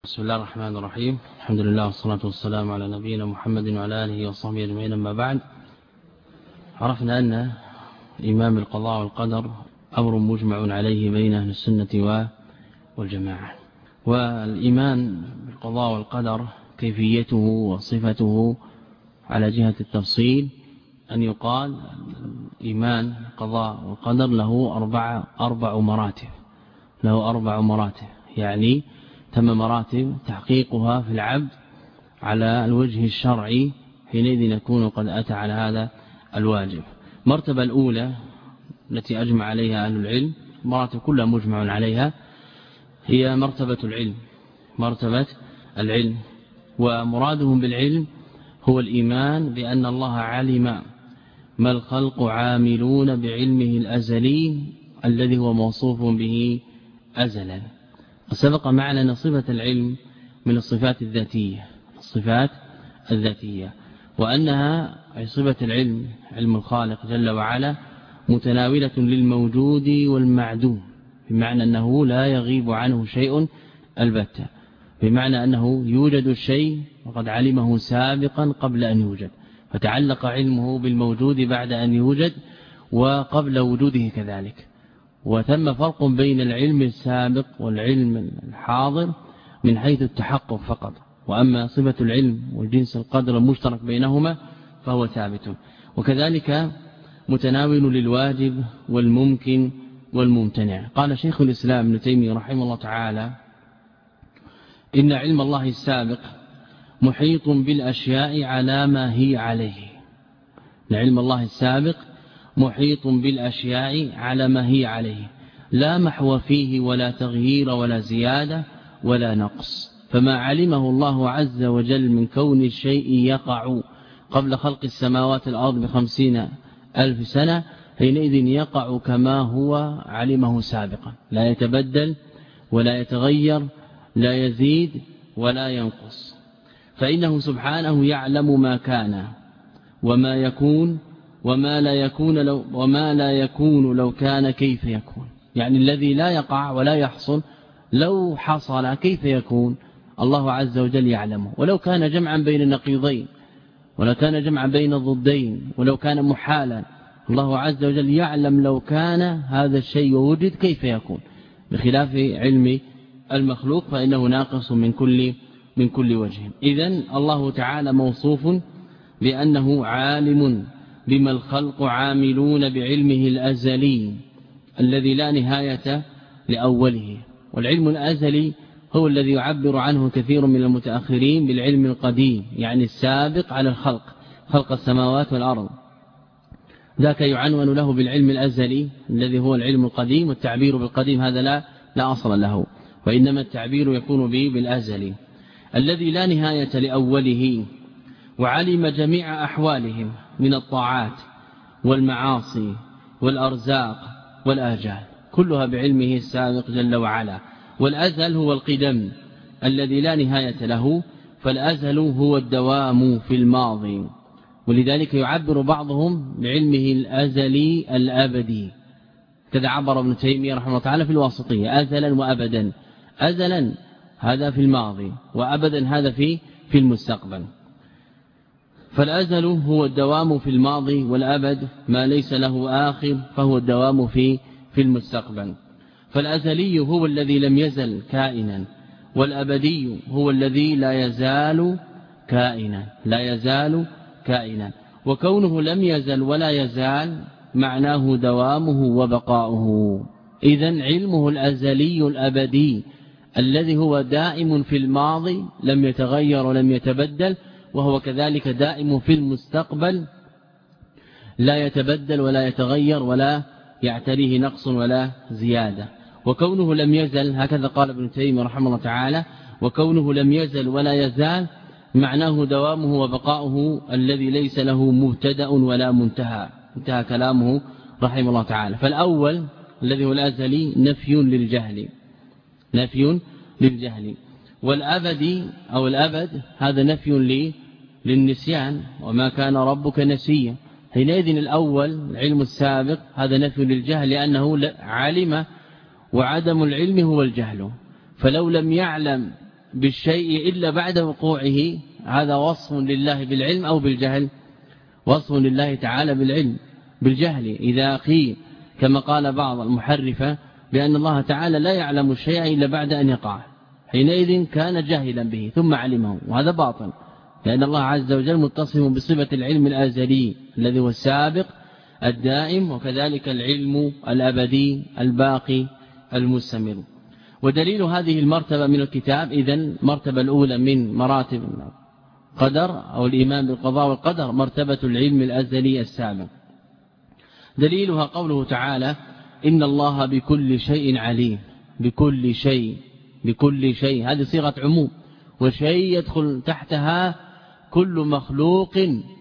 بسم الله الرحمن الرحيم. الحمد لله والصلاة والسلام على نبينا محمد وعلى آله وصحبه أجمعين. أما بعد، عرفنا أن إمام القضاء والقدر أمر مجمع عليه بين أهل السنة والجماعة. والإيمان بالقضاء والقدر كيفيته وصفته على جهة التفصيل أن يقال الإيمان بالقضاء والقدر له أربع مراتب، يعني تم مراتب تحقيقها في العبد على الوجه الشرعي، حينئذ يكون قد أتى على هذا الواجب. المرتبة الأولى التي أجمع عليها أهل العلم، مراتب كلها مجمع عليها، هي مرتبة العلم. ومرادهم بالعلم هو الإيمان بأن الله علم ما الخلق عاملون بعلمه الأزلي الذي هو موصوف به أزلا. وسبق معنا أن صفة العلم من الصفات الذاتية، وأنها أي صفة العلم، علم الخالق جل وعلا، متناولة للموجود والمعدوم، بمعنى أنه لا يغيب عنه شيء البتة، بمعنى أنه يوجد الشيء وقد علمه سابقا قبل أن يوجد، فتعلق علمه بالموجود بعد أن يوجد وقبل وجوده كذلك. وثم فرق بين العلم السابق والعلم الحاضر من حيث التحقق فقط، وأما صفة العلم والجنس القدر المشترك بينهما فهو ثابت. وكذلك متناول للواجب والممكن والممتنع. قال شيخ الإسلام ابن تيمية رحمه الله تعالى: إن علم الله السابق محيط بالأشياء على ما هي عليه. علم الله السابق محيط بالأشياء على ما هي عليه، لا محو فيه ولا تغيير ولا زيادة ولا نقص. فما علمه الله عز وجل من كون الشيء يقع قبل خلق السماوات والأرض ب50,000 سنة، حينئذ يقع كما هو علمه سابقا، لا يتبدل ولا يتغير، لا يزيد ولا ينقص. فإنه سبحانه يعلم ما كان وما يكون وما لا يكون لو كان كيف يكون، يعني الذي لا يقع ولا يحصل لو حصل كيف يكون، الله عز وجل يعلمه. ولو كان جمعا بين النقيضين، ولو كان جمعا بين الضدين، ولو كان محالا، الله عز وجل يعلم لو كان هذا الشيء وجد كيف يكون، بخلاف علم المخلوق فإنه ناقص من كل وجه. إذن الله تعالى موصوف بأنه عالم بما الخلق عاملون بعلمه الأزلي الذي لا نهاية لأوله. والعلم الأزلي هو الذي يعبر عنه كثير من المتأخرين بالعلم القديم، يعني السابق على خلق السماوات والأرض، ذاك يعنون له بالعلم الأزلي الذي هو العلم القديم. والتعبير بالقديم هذا لا أصل له، وإنما التعبير يكون به بالأزلي الذي لا نهاية لأوله، وعلم جميع أحوالهم من الطاعات والمعاصي والأرزاق والآجال، كلها بعلمه السابق جل وعلا. والأزل هو القدم الذي لا نهاية له، فالأزل هو الدوام في الماضي، ولذلك يعبر بعضهم بعلمه الأزلي الأبدي. كذا عبر ابن تيمية رحمه الله تعالى في الواسطية: أزلا وأبدا. أزلا هذا في الماضي، وأبدا هذا في المستقبل. فالأزل هو الدوام في الماضي، والأبد ما ليس له آخر فهو الدوام في المستقبل. فالأزلي هو الذي لم يزل كائنا، والأبدي هو الذي لا يزال كائنا. وكونه لم يزل ولا يزال معناه دوامه وبقاؤه. إذن علمه الأزلي الأبدي الذي هو دائم في الماضي لم يتغير ولم يتبدل، وهو كذلك دائم في المستقبل لا يتبدل ولا يتغير ولا يعتريه نقص ولا زيادة. وكونه لم يزل، هكذا قال ابن تيمية رحمه الله تعالى، وكونه لم يزل ولا يزال معناه دوامه وبقاؤه الذي ليس له مبتدأ ولا منتهى. انتهى كلامه رحمه الله تعالى. فالأول الذي هو الأزلي نفي للجهل، والأبدي أو الأبد هذا نفي للنسيان، وما كان ربك نسيا. حينئذ الأول العلم السابق هذا نفي للجهل، لأنه علم، وعدم العلم هو الجهل. فلو لم يعلم بالشيء إلا بعد وقوعه، هذا وصف لله بالعلم أو بالجهل؟ وصف لله تعالى بالعلم بالجهل. إذا قيل كما قال بعض المحرفة بأن الله تعالى لا يعلم الشيء إلا بعد أن يقع، حينئذ كان جاهلا به ثم علمه، وهذا باطل، لأن الله عز وجل متصف بصفة العلم الأزلي الذي هو السابق الدائم، وكذلك العلم الأبدي الباقي المستمر. ودليل هذه المرتبة من الكتاب إذن المرتبة الأولى من مراتب القدر أو الإيمان بالقضاء والقدر مرتبة العلم الأزلي السابق. دليلها قوله تعالى إن الله بكل شيء عليم. بكل شيء، بكل شيء هذه صيغة عموم، وشيء يدخل تحتها كل مخلوق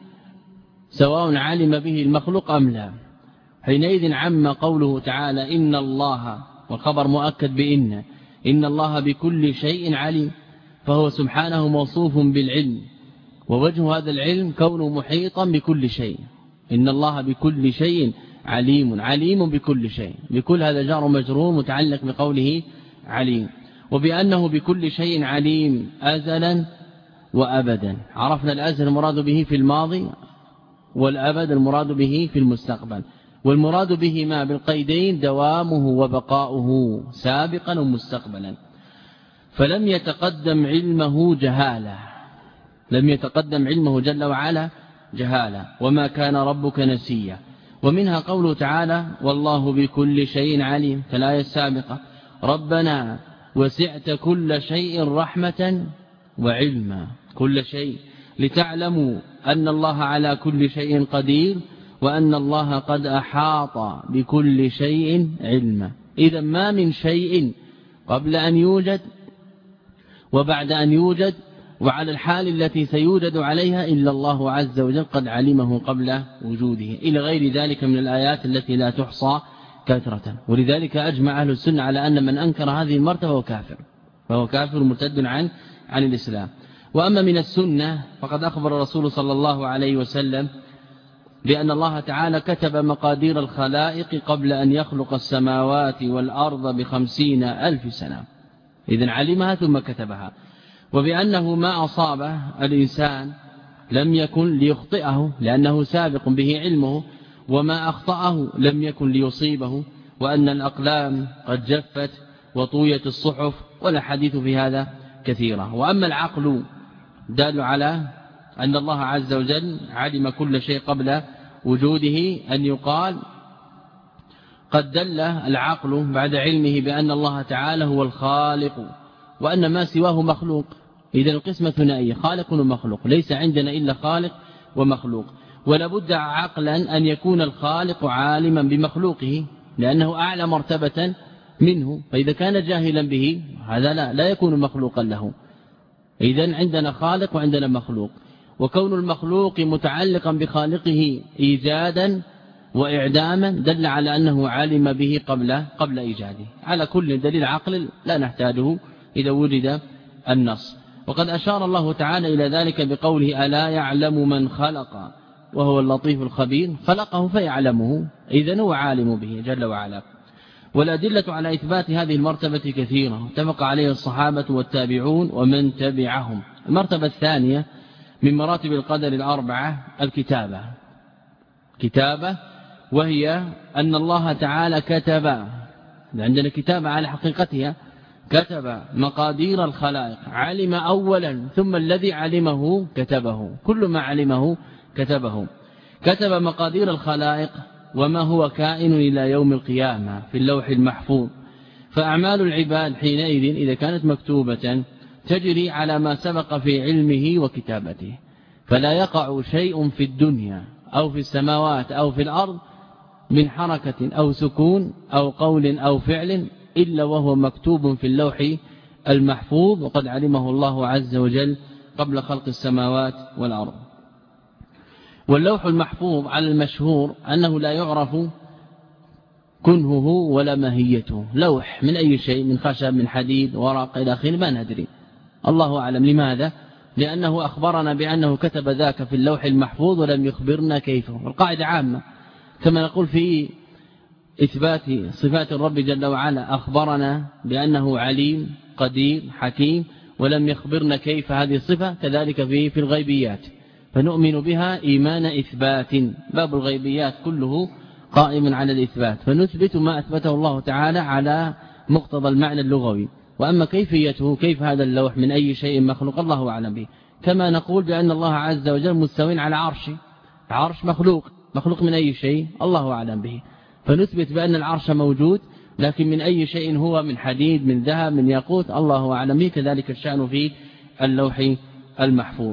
سواء علم به المخلوق أم لا. حينئذ عم قوله تعالى إن الله، والخبر مؤكد بإن، إن الله بكل شيء عليم، فهو سبحانه موصوف بالعلم، ووجه هذا العلم كونه محيطا بكل شيء. إن الله بكل شيء عليم، عليم بكل شيء، بكل هذا جار مجرور متعلق بقوله عليم. وبأنه بكل شيء عليم أزلا وأبدا. عرفنا الأزل المراد به في الماضي، والأبد المراد به في المستقبل، والمراد به ما بالقيدين دوامه وبقاؤه سابقا ومستقبلا. فلم يتقدم علمه جهالة، لم يتقدم علمه جل وعلا جهالة، وما كان ربك نسيا. ومنها قوله تعالى والله بكل شيء عليم في الآية السابقة ربنا وسعت كل شيء رحمة وعلما، كل شيء، لتعلموا أن الله على كل شيء قدير وأن الله قد أحاط بكل شيء علما. إذا ما من شيء قبل أن يوجد وبعد أن يوجد وعلى الحال التي سيوجد عليها إلا الله عز وجل قد علمه قبل وجوده، إلى غير ذلك من الآيات التي لا تحصى كثرة. ولذلك أجمع أهل السنة على أن من أنكر هذه المرتبة هو كافر، فهو كافر مرتد عن الإسلام. وأما من السنة فقد أخبر الرسول صلى الله عليه وسلم بأن الله تعالى كتب مقادير الخلائق قبل أن يخلق السماوات والأرض ب50,000 سنة، إذن علمها ثم كتبها. وبأنه ما أصاب الإنسان لم يكن ليخطئه لأنه سابق به علمه، وما أخطأه لم يكن ليصيبه، وأن الأقلام قد جفت وطويت الصحف، والحديث في هذا كثيرة. وأما العقل دال على أن الله عز وجل علم كل شيء قبل وجوده، أن يقال قد دل العقل بعد علمه بأن الله تعالى هو الخالق وأن ما سواه مخلوق. إذن القسمة ثنائية، خالق ومخلوق، ليس عندنا إلا خالق ومخلوق. ولابد عقلا أن يكون الخالق عالما بمخلوقه لأنه أعلى مرتبة منه، فإذا كان جاهلا به هذا لا يكون مخلوقا له. إذن عندنا خالق وعندنا مخلوق، وكون المخلوق متعلقا بخالقه إيجادا وإعداما دل على أنه علم به قبل إيجاده. على كل دليل عقل لا نحتاجه إذا وجد النص. وقد أشار الله تعالى إلى ذلك بقوله ألا يعلم من خلق وهو اللطيف الخبير، خلقه فيعلمه، إذن هو عالم به جل وعلا. والأدلة على إثبات هذه المرتبة كثيرة، اتفق عليه الصحابة والتابعون ومن تبعهم. المرتبة الثانية من مراتب القدر الأربعة الكتابة، كتابة، وهي أن الله تعالى كتب، عندنا كتابة على حقيقتها، كتب مقادير الخلائق، علم أولا ثم الذي علمه كتبه، كل ما علمه كتبه. كتب مقادير الخلائق وما هو كائن إلى يوم القيامة في اللوح المحفوظ. فأعمال العباد حينئذ إذا كانت مكتوبة تجري على ما سبق في علمه وكتابته، فلا يقع شيء في الدنيا أو في السماوات أو في الأرض من حركة أو سكون أو قول أو فعل إلا وهو مكتوب في اللوح المحفوظ، وقد علمه الله عز وجل قبل خلق السماوات والأرض. واللوح المحفوظ على المشهور أنه لا يعرف كنهه ولا ماهيته، لوح من أي شيء، من خشب، من حديد، ورق إلى آخره، ما ندري، الله أعلم. لماذا؟ لأنه أخبرنا بأنه كتب ذاك في اللوح المحفوظ ولم يخبرنا كيفه. القاعدة عامة كما نقول في إثبات صفات الرب جل وعلا، أخبرنا بأنه عليم قدير حكيم، ولم يخبرنا كيف هذه الصفة، كذلك في الغيبيات، فنؤمن بها إيمان إثبات. باب الغيبيات كله قائم على الإثبات، فنثبت ما أثبته الله تعالى على مقتضى المعنى اللغوي. وأما كيفيته، كيف هذا اللوح من أي شيء مخلوق، الله أعلم به. كما نقول بأن الله عز وجل مستوٍ على عرشه، عرش مخلوق من أي شيء، الله أعلم به. فنثبت بأن العرش موجود، لكن من أي شيء هو، من حديد، من ذهب، من ياقوت، الله أعلم به. كذلك الشأن في اللوح المحفوظ.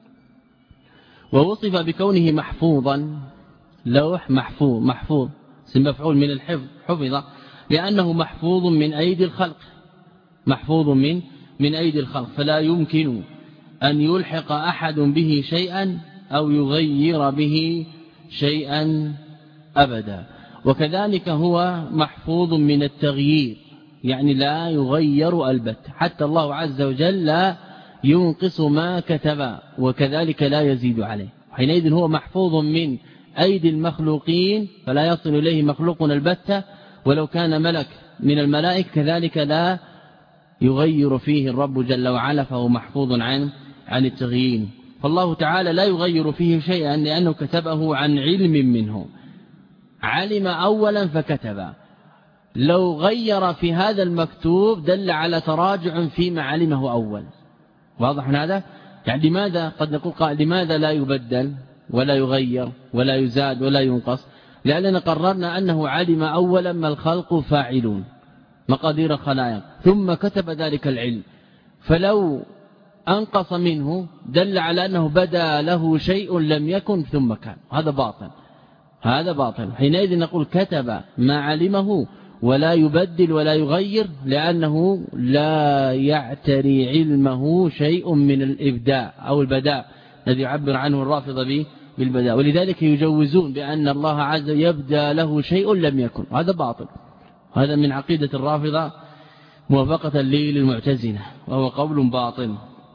ووصف بكونه محفوظا، لوح محفوظ اسم مفعول من الحفظ، حفظ لأنه محفوظ من أيدي الخلق، محفوظ من أيدي الخلق، فلا يمكن أن يلحق أحد به شيئا أو يغير به شيئا أبدا. وكذلك هو محفوظ من التغيير، يعني لا يغير البتة، حتى الله عز وجل لا ينقص ما كتب، وكذلك لا يزيد عليه. حينئذ هو محفوظ من أيدي المخلوقين، فلا يصل إليه مخلوق البتة، ولو كان ملك من الملائكة كذلك لا يغير فيه الرب جل وعلا، فهو محفوظ عن التغيير. فالله تعالى لا يغير فيه شيئا لأنه كتبه عن علم منه، علم أولا فكتب. لو غير في هذا المكتوب دل على تراجع فيما علمه أول. واضح هذا؟ يعني لماذا قد نقول قائل لماذا لا يبدل ولا يغير ولا يزاد ولا ينقص؟ لأننا قررنا أنه علم أولا ما الخلق فاعلون، مقادير الخلائق، ثم كتب ذلك العلم. فلو أنقص منه دل على أنه بدا له شيء لم يكن ثم كان، هذا باطل. حينئذ نقول كتب ما علمه ولا يبدل ولا يغير، لأنه لا يعتري علمه شيء من الإبداع أو البداء الذي يعبر عنه الرافضة بالبداء. ولذلك يجوزون بأن الله عز وجل يبدأ له شيء لم يكن، هذا باطل. هذا من عقيدة الرافضة موافقة للمعتزلة، وهو قول باطل.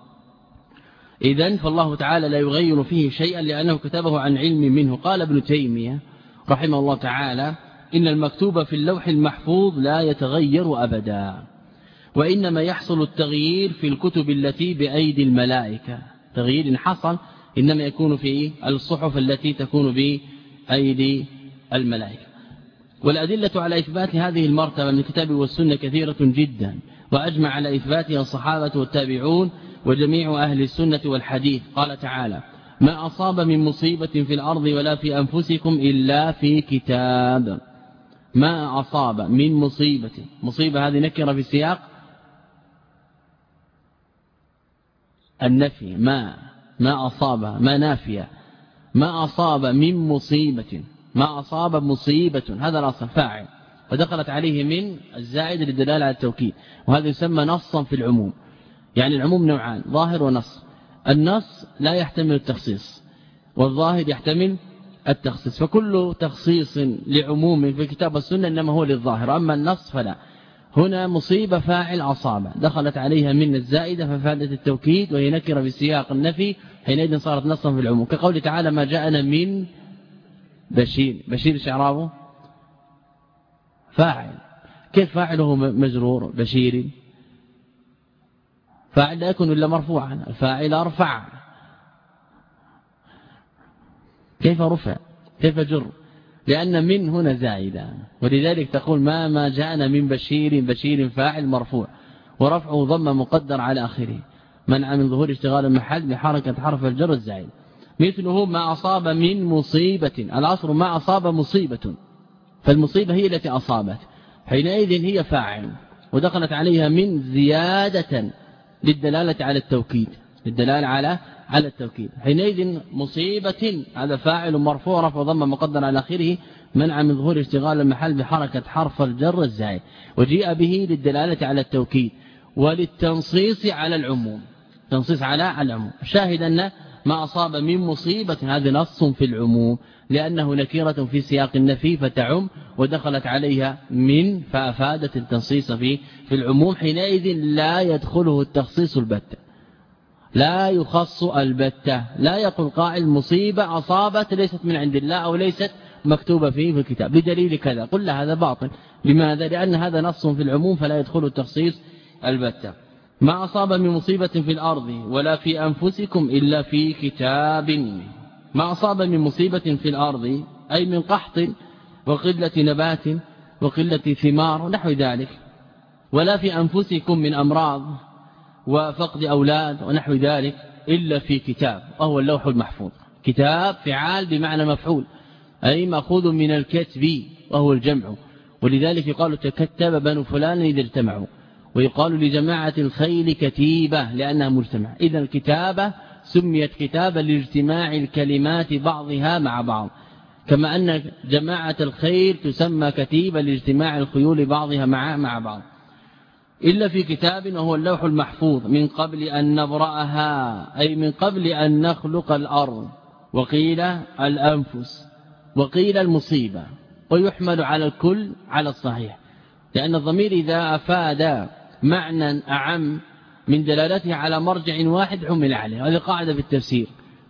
إذن فالله تعالى لا يغير فيه شيئا لأنه كتبه عن علم منه. قال ابن تيمية رحمه الله تعالى: إن المكتوب في اللوح المحفوظ لا يتغير أبدا، وإنما يحصل التغيير في الكتب التي بأيدي الملائكة. تغيير إن حصل إنما يكون في الصحف التي تكون بأيدي الملائكة. والأدلة على إثبات هذه المرتبة من الكتاب والسنة كثيرة جدا، وأجمع على إثباتها الصحابة والتابعون وجميع أهل السنة والحديث. قال تعالى: ما أصاب من مصيبة في الأرض ولا في أنفسكم إلا في كتاب. ما أصاب من مصيبة هذه نكرة في سياق النفي، ما أصاب، ما نافية. ما أصاب من مصيبة، ما أصاب مصيبة، هذا الأصل فاعل، ودخلت عليه من الزائد للدلالة على التوكيد، وهذا يسمى نصا في العموم. يعني العموم نوعان: ظاهر ونص. النص لا يحتمل التخصيص، والظاهر يحتمل التخصيص، فكل تخصيص لعموم في الكتاب والسنة إنما هو للظاهر، أما النص فلا. هنا مصيبة فاعل أصاب، دخلت عليها من الزائدة ففادت التوكيد، وهي نكرة في سياق النفي، حينئذ صارت نصا في العموم. كقول تعالى: ما جاءنا من بشير شعرابه فاعل. كيف فاعله مجرور؟ بشير فاعل لا يكون إلا مرفوعا، الفاعل أرفع. كيف رفع؟ كيف جر؟ لأن من هنا زائدة، ولذلك تقول ما جاءنا من بشير فاعل مرفوع، ورفعه ضم مقدر على آخره، منع من ظهور اشتغال المحل بحركة حرف الجر الزائد. مثله ما أصاب من مصيبة، العصر ما أصاب مصيبة، فالمصيبة هي التي أصابت، حينئذ هي فاعل، ودخلت عليها من زيادة للدلالة على التوكيد، للدلالة على التوكيد. حينئذ مصيبة هذا فاعل مرفوع رفع ضم مقدر على آخره، منع من ظهور اشتغال المحل بحركة حرف الجر الزائد، وجيء به للدلالة على التوكيد وللتنصيص على العموم، تنصيص على العموم. شاهد أن ما أصاب من مصيبة هذا نص في العموم، لأنه نكيرة في سياق النفي فتعم، ودخلت عليها من فأفادت التنصيص في العموم. حينئذ لا يدخله التخصيص البتة، لا يخص البتة. لا يقول قائل مصيبة أصابت ليست من عند الله أو ليست مكتوبة في الكتاب بدليل كذا، قل هذا باطل. لماذا؟ لأن هذا نص في العموم فلا يدخل التخصيص البتة. ما أصاب من مصيبة في الأرض ولا في أنفسكم إلا في كتاب. ما أصاب من مصيبة في الأرض أي من قحط وقلة نبات وقلة ثمار ونحو ذلك، ولا في أنفسكم من أمراض وفقد أولاد ونحو ذلك إلا في كتاب وهو اللوح المحفوظ. كتاب فعال بمعنى مفعول أي مأخوذ من الكتب وهو الجمع، ولذلك يقال تكتب بنو فلان إذا اجتمعوا، ويقال لجماعة الخيل كتيبة لأنها مجتمع. إذا الكتابة سميت كتابة لاجتماع الكلمات بعضها مع بعض، كما أن جماعة الخيل تسمى كتيبة لاجتماع الخيول بعضها مع بعض. إلا في كتاب وهو اللوح المحفوظ من قبل أن نبرأها أي من قبل أن نخلق الأرض، وقيل الأنفس وقيل المصيبة، ويحمل على الكل على الصحيح، لأن الضمير إذا أفاد معنى أعم من دلالته على مرجع واحد حمل عليه. هذه قاعدة في التفسير،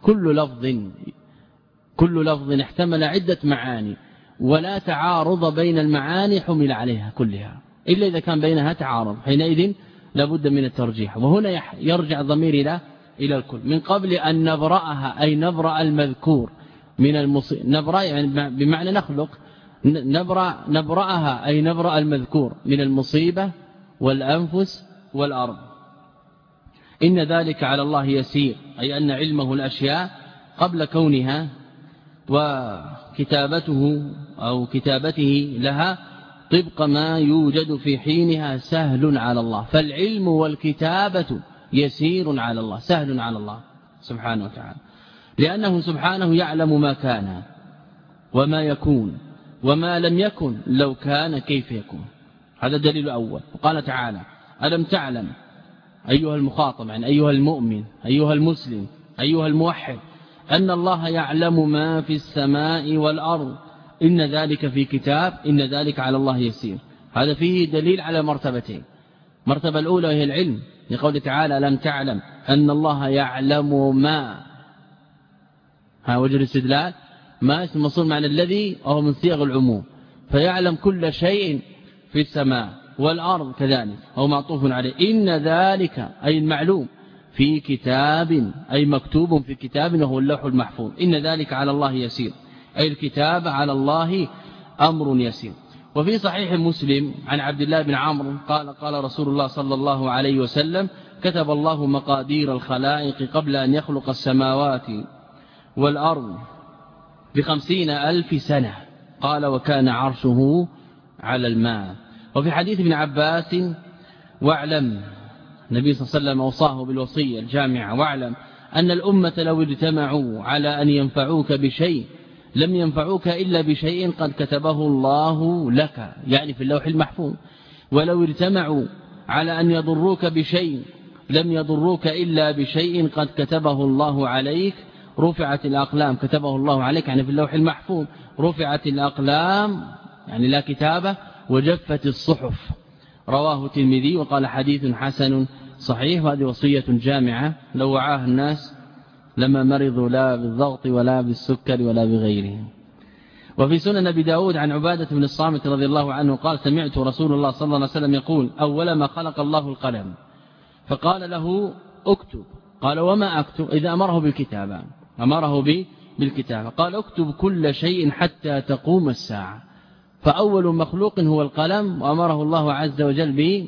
كل لفظ احتمل عدة معاني ولا تعارض بين المعاني حمل عليها كلها، إلا إذا كان بينها تعارض، حينئذ لابد من الترجيح. وهنا يرجع الضمير إلى الكل. من قبل أن نبرأها أي نبرأ المذكور من المصيبة، نبرأ يعني بمعنى نخلق، نبرأها أي نبرأ المذكور من المصيبة والأنفس والأرض. إن ذلك على الله يسير أي أن علمه الأشياء قبل كونها وكتابته أو كتابته لها طبق ما يوجد في حينها سهل على الله. فالعلم والكتابة يسير على الله، سهل على الله سبحانه وتعالى، لأنه سبحانه يعلم ما كان وما يكون وما لم يكن لو كان كيف يكون. هذا دليل أول. وقال تعالى ألم تعلم أيها المخاطب، يعني أيها المؤمن أيها المسلم أيها الموحد، أن الله يعلم ما في السماء والأرض، إن ذلك في كتاب، إن ذلك على الله يسير. هذا فيه دليل على مرتبتين. مرتبة الأولى هي العلم، لقول تعالى ألم تعلم أن الله يعلم ما، ها وجه الاستدلال ما اسم موصول معنى الذي وهو من صيغ العموم، فيعلم كل شيء في السماء والأرض كذلك، هو معطوف عليه. إن ذلك أي المعلوم في كتاب أي مكتوب في كتاب وهو اللوح المحفوظ. إن ذلك على الله يسير أي الكتاب على الله أمر يسير. وفي صحيح مسلم عن عبد الله بن عمرو قال رسول الله صلى الله عليه وسلم كتب الله مقادير الخلائق قبل أن يخلق السماوات والأرض ب50,000 سنة، قال وكان عرشه على الماء. وفي حديث ابن عباس واعلم، النبي صلى الله عليه وسلم أوصاه بالوصية الجامعة، واعلم أن الأمة لو اجتمعوا على أن ينفعوك بشيء لم ينفعوك إلا بشيء قد كتبه الله لك، يعني في اللوح المحفوظ. ولو اجتمعوا على أن يضروك بشيء لم يضروك إلا بشيء قد كتبه الله عليك. رفعت الأقلام، كتبه الله عليك يعني في اللوح المحفوظ، رفعت الأقلام يعني لا كتابة، وجفت الصحف. رواه الترمذي وقال حديث حسن صحيح. وهذه وصية جامعة لو وعاها الناس لما مرضوا لا بالضغط ولا بالسكر ولا بغيره. وفي سنن أبي داود عن عبادة بن الصامت رضي الله عنه قال سمعت رسول الله صلى الله عليه وسلم يقول أول ما خلق الله القلم فقال له اكتب، قال وما أكتب؟ إذا أمره بالكتابة، أمره بالكتابة، قال اكتب كل شيء حتى تقوم الساعة. فأول مخلوق هو القلم، وأمره الله عز وجل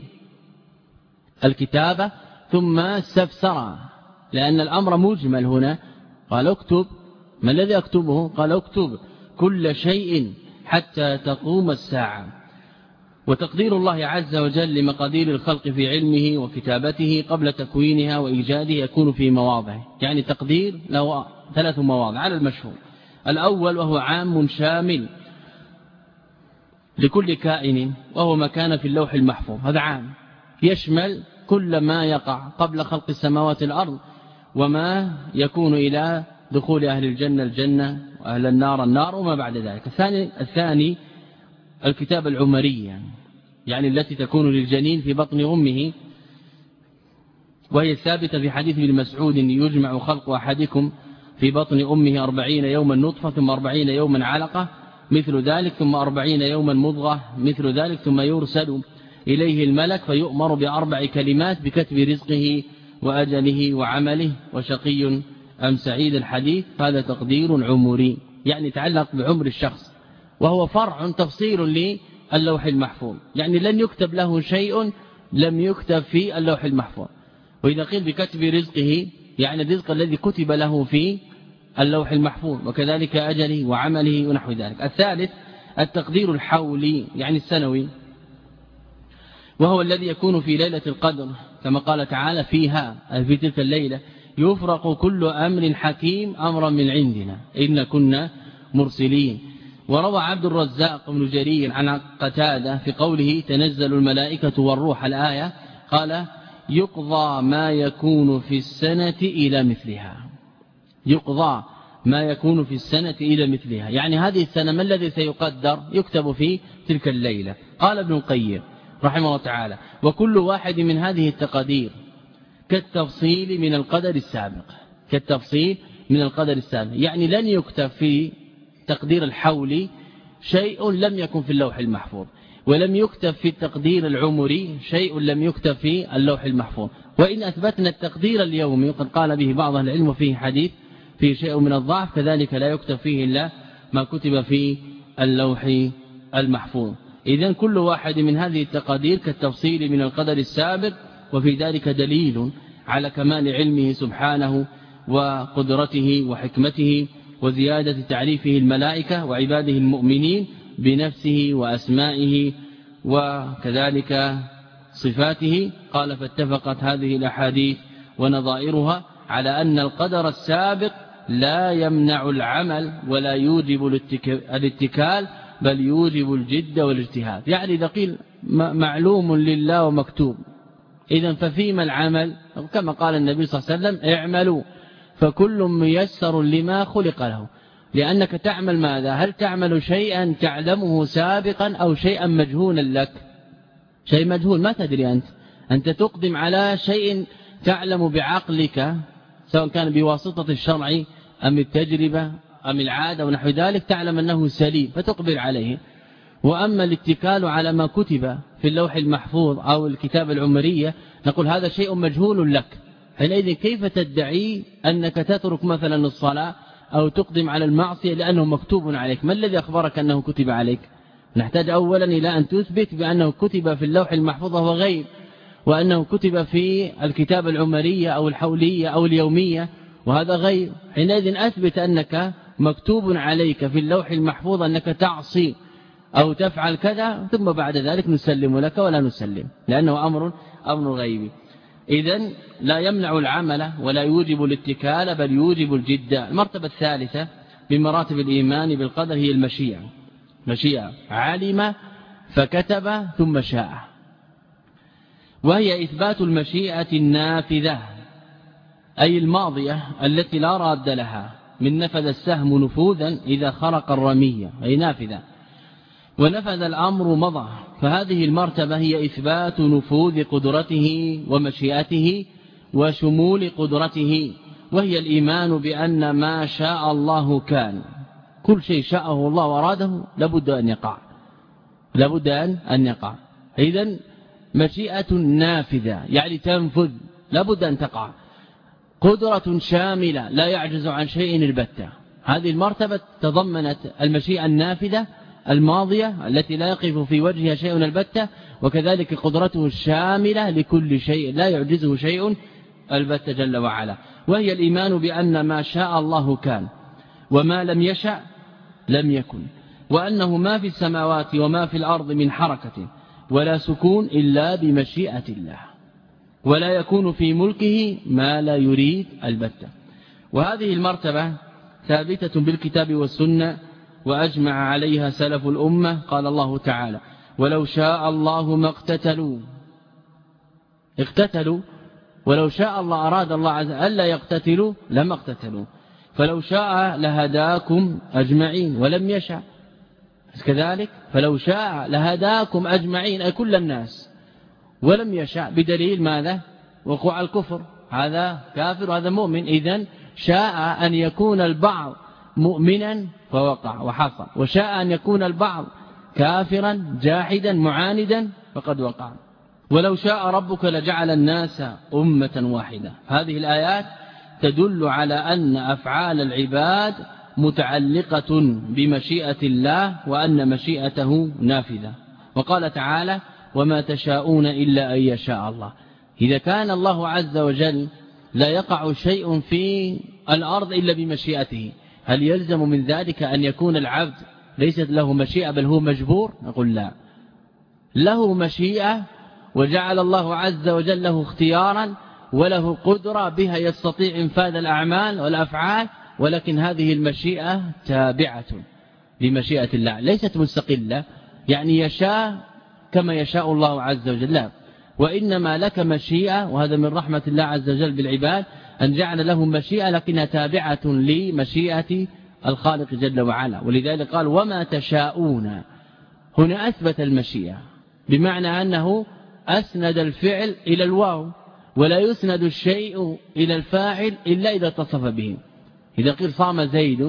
بالكتابة ثم استفسر، لأن الأمر مجمل هنا. قال اكتب، ما الذي أكتبه؟ قال اكتب كل شيء حتى تقوم الساعة. وتقدير الله عز وجل لمقادير الخلق في علمه وكتابته قبل تكوينها وإيجاده يكون في مواضع، يعني تقدير له 3 مواضع على المشهور. الأول وهو عام شامل لكل كائن وهو ما كان في اللوح المحفوظ، هذا عام يشمل كل ما يقع قبل خلق السماوات والأرض، وما يكون إلى دخول أهل الجنة الجنة وأهل النار النار وما بعد ذلك. الثاني الكتابة العمرية، يعني التي تكون للجنين في بطن أمه، وهي الثابتة في حديث ابن مسعود يجمع خلق أحدكم في بطن أمه 40 يوما نطفة ثم 40 يوما علقة مثل ذلك ثم 40 يوما مضغة مثل ذلك ثم يرسل إليه الملك فيؤمر ب4 كلمات بكتب رزقه وأجله وعمله وشقي أم سعيد الحديث. هذا تقدير عمري يعني يتعلق بعمر الشخص، وهو فرع تفصيل للوح المحفوظ، يعني لن يكتب له شيء لم يكتب في اللوح المحفوظ. وإذا قيل بكتب رزقه يعني الرزق الذي كتب له في اللوح المحفوظ، وكذلك أجله وعمله ونحو ذلك. الثالث التقدير الحولي يعني السنوي، وهو الذي يكون في ليلة القدر كما قال تعالى فيها في تلك الليلة يفرق كل أمر حكيم أمرا من عندنا إن كنا مرسلين. وروى عبد الرزاق بن جرير عن قتادة في قوله تنزل الملائكة والروح الآية قال يقضى ما يكون في السنة إلى مثلها. يقضى ما يكون في السنة إلى مثلها يعني هذه السنة ما الذي سيقدر يكتب في تلك الليلة. قال ابن القيم رحمه الله تعالى وكل واحد من هذه التقادير كالتفصيل من القدر السابق. كالتفصيل من القدر السابق يعني لن يكتب في تقدير الحولي شيء لم يكن في اللوح المحفوظ، ولم يكتب في التقدير العمري شيء لم يكتب في اللوح المحفوظ. وإن أثبتنا التقدير اليومي وقد قال به بعض العلم فيه حديث فيه شيء من الضعف كذلك لا يكتب فيه إلا ما كتب في اللوح المحفوظ. إذن كل واحد من هذه التقادير كالتفصيل من القدر السابق، وفي ذلك دليل على كمال علمه سبحانه وقدرته وحكمته وزيادة تعريفه الملائكة وعباده المؤمنين بنفسه وأسمائه وكذلك صفاته. قال فاتفقت هذه الأحاديث ونظائرها على أن القدر السابق لا يمنع العمل ولا يوجب الاتكال بل يوجب الجد والاجتهاد. يعني إذا قيل معلوم لله ومكتوب إذن ففيما العمل كما قال النبي صلى الله عليه وسلم اعملوا فكل ميسر لما خلق له. لأنك تعمل ماذا؟ هل تعمل شيئا تعلمه سابقا أو شيئا مجهولا لك؟ شيء مجهول ما تدري أنت تقدم على شيء تعلم بعقلك سواء كان بواسطة الشرع أم التجربة أم العادة ونحو ذلك تعلم أنه سليم فتقبل عليه. وأما الاتكال على ما كتب في اللوح المحفوظ أو الكتاب العمرية نقول هذا شيء مجهول لك، حينئذ كيف تدعي أنك تترك مثلا الصلاة أو تقدم على المعصية لأنه مكتوب عليك؟ ما الذي أخبرك أنه كتب عليك؟ نحتاج أولا إلى أن تثبت بأنه كتب في اللوح المحفوظ وهو غيب، وأنه كتب في الكتاب العمرية أو الحولية أو اليومية وهذا غيب. حينئذ أثبت أنك مكتوب عليك في اللوح المحفوظ أنك تعصي أو تفعل كذا ثم بعد ذلك نسلم لك ولا نسلم لأنه أمر غيبي. إذن لا يمنع العمل ولا يوجب الاتكال بل يوجب الجد. المرتبة الثالثة بمراتب الإيمان بالقدر هي المشيئة. مشيئة علم فكتب ثم شاء، وهي إثبات المشيئة النافذة أي الماضية التي لا راد لها من نفذ السهم نفوذا إذا خرق الرمية أي نافذة ونفذ الأمر مضى. فهذه المرتبة هي إثبات نفوذ قدرته ومشيئته وشمول قدرته، وهي الإيمان بأن ما شاء الله كان. كل شيء شاءه الله وراده لابد أن يقع، لابد أن يقع. إذن مشيئة نافذة يعني تنفذ لابد أن تقع. قدرة شاملة لا يعجز عن شيء البتة. هذه المرتبة تضمنت المشيئة النافذة الماضية التي لا يقف في وجهها شيء البتة، وكذلك قدرته الشاملة لكل شيء لا يعجزه شيء البتة جل وعلا. وهي الإيمان بأن ما شاء الله كان وما لم يشأ لم يكن، وأنه ما في السماوات وما في الأرض من حركة ولا سكون إلا بمشيئة الله، ولا يكون في ملكه ما لا يريد البتة. وهذه المرتبة ثابتة بالكتاب والسنة وأجمع عليها سلف الأمة. قال الله تعالى ولو شاء الله ما اقتتلوا ولو شاء الله أراد الله عز وجل ألا يقتتلوا لما اقتتلوا، فلو شاء لهداكم أجمعين ولم يشاء كذلك، فلو شاء لهداكم أجمعين أي كل الناس ولم يشاء، بدليل ماذا؟ وقوع الكفر، هذا كافر وهذا مؤمن. إذن شاء أن يكون البعض مؤمنا فوقع وحصل، وشاء أن يكون البعض كافرا جاحدا معاندا فقد وقع. ولو شاء ربك لجعل الناس أمة واحدة. هذه الآيات تدل على أن أفعال العباد متعلقة بمشيئة الله وأن مشيئته نافذة. وقال تعالى وما تشاءون إلا أن يشاء الله. إذا كان الله عز وجل لا يقع شيء في الأرض إلا بمشيئته، هل يلزم من ذلك أن يكون العبد ليست له مشيئة بل هو مجبور؟ نقول لا، له مشيئة وجعل الله عز وجل له اختيارا وله قدرة بها يستطيع انفاذ الأعمال والأفعال، ولكن هذه المشيئة تابعة لمشيئة الله ليست مستقلة، يعني يشاء كما يشاء الله عز وجل، لا، وإنما لك مشيئة، وهذا من رحمة الله عز وجل بالعباد أن جعل لهم مشيئة لكنها تابعة لمشيئة الخالق جل وعلا. ولذلك قال وما تشاءون، هنا أثبت المشيئة بمعنى أنه أسند الفعل إلى الواو، ولا يسند الشيء إلى الفاعل إلا إذا اتصف به. إذا قيل صام زيد،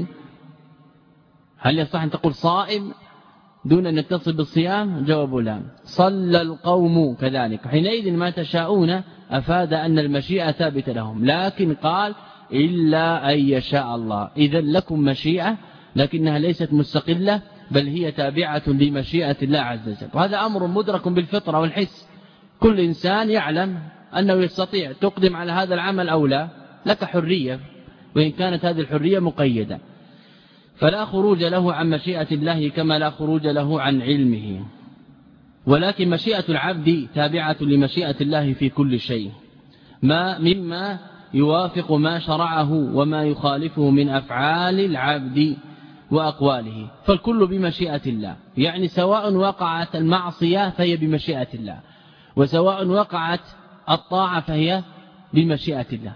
هل يصح أن تقول صائم دون أن يتصل بالصيام؟ جواب لا. صلى القوم كذلك، حينئذ ما تشاءون أفاد أن المشيئة ثابتة لهم، لكن قال إلا أن يشاء الله. إذا لكم مشيئة لكنها ليست مستقلة بل هي تابعة لمشيئة الله عز وجل، وهذا أمر مدرك بالفطرة والحس. كل إنسان يعلم أنه يستطيع تقدم على هذا العمل أو لا، لك حرية وإن كانت هذه الحرية مقيدة، فلا خروج له عن مشيئة الله كما لا خروج له عن علمه. ولكن مشيئة العبد تابعة لمشيئة الله في كل شيء، مما يوافق ما شرعه وما يخالفه من أفعال العبد وأقواله، فالكل بمشيئة الله. يعني سواء وقعت المعصية فهي بمشيئة الله، وسواء وقعت الطاعة فهي بمشيئة الله،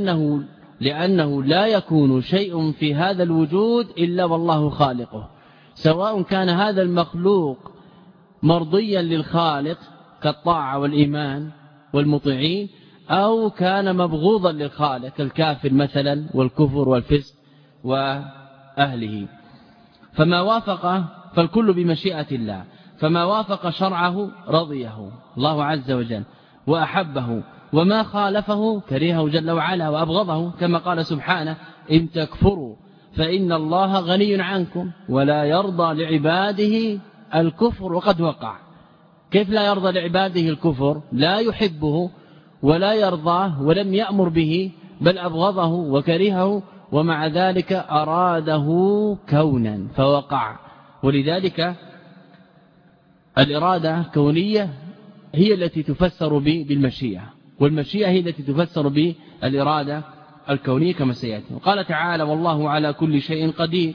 لأنه لا يكون شيء في هذا الوجود إلا والله خالقه، سواء كان هذا المخلوق مرضيا للخالق كالطاعة والإيمان والمطيعين، أو كان مبغوضا للخالق كالكافر مثلا والكفر والفسق وأهله. فما وافق فالكل بمشيئة الله، فما وافق شرعه رضيه الله عز وجل وأحبه، وما خالفه كرهه جل وعلا وأبغضه، كما قال سبحانه إن تكفروا فإن الله غني عنكم ولا يرضى لعباده الكفر وقد وقع. كيف لا يرضى لعباده الكفر؟ لا يحبه ولا يرضاه ولم يأمر به بل أبغضه وكرهه، ومع ذلك أراده كونا فوقع. ولذلك الإرادة كونية هي التي تفسر بالمشيئة، والمشيئة هي التي تفسر بالإرادة الكونية كما سيأتي. وقال تعالى والله على كل شيء قدير،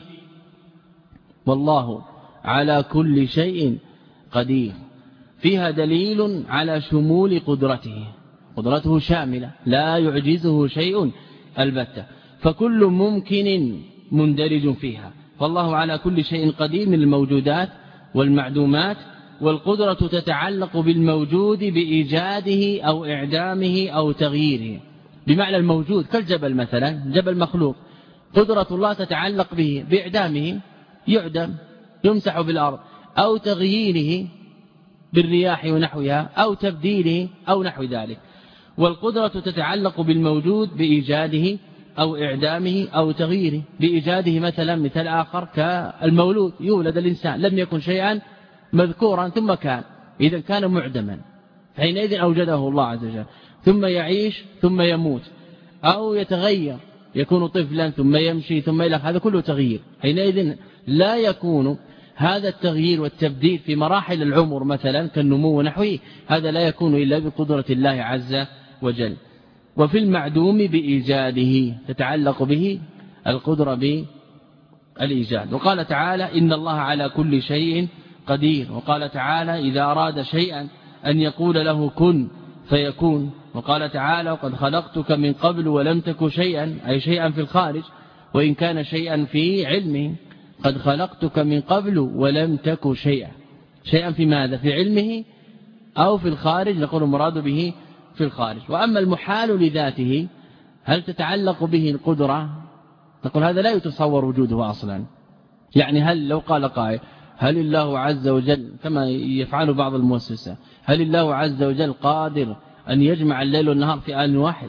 والله على كل شيء قدير، فيها دليل على شمول قدرته، قدرته شاملة لا يعجزه شيء البتة، فكل ممكن مندرج فيها. فالله على كل شيء قدير من الموجودات والمعدومات، والقدرة تتعلق بالموجود بإيجاده أو إعدامه أو تغييره، بمعنى الموجود كالجبل مثلا، جبل مخلوق، قدرة الله تتعلق به بإعدامه، يعدم يمسح بالأرض، أو تغييره بالرياح ونحوها، أو تبديله أو نحو ذلك. والقدرة تتعلق بالموجود بإيجاده أو إعدامه أو تغييره. بإيجاده مثلا مثال آخر كالمولود، يولد الإنسان لم يكن شيئا مذكورا ثم كان، إذا كان معدما حينئذ أوجده الله عز وجل، ثم يعيش ثم يموت، أو يتغير يكون طفلا ثم يمشي ثم إلى هذا كله تغيير. حينئذ لا يكون هذا التغيير والتبديل في مراحل العمر مثلا كالنمو ونحوه، هذا لا يكون إلا بقدرة الله عز وجل. وفي المعدوم بإيجاده تتعلق به القدرة بالإيجاد. وقال تعالى إن الله على كل شيء قدير. وقال تعالى إذا أراد شيئا أن يقول له كن فيكون. وقال تعالى وقد خلقتك من قبل ولم تك شيئا، أي شيئا في الخارج، وإن كان شيئا في علمه. قد خلقتك من قبل ولم تك شيئا، شيئا في ماذا؟ في علمه أو في الخارج، نقول المراد به في الخارج. وأما المحال لذاته هل تتعلق به القدرة؟ نقول هذا لا يتصور وجوده أصلا. يعني هل لو قال قائل هل الله عز وجل كما يفعل بعض المؤسسات، هل الله عز وجل قادر أن يجمع الليل والنهار في آن واحد؟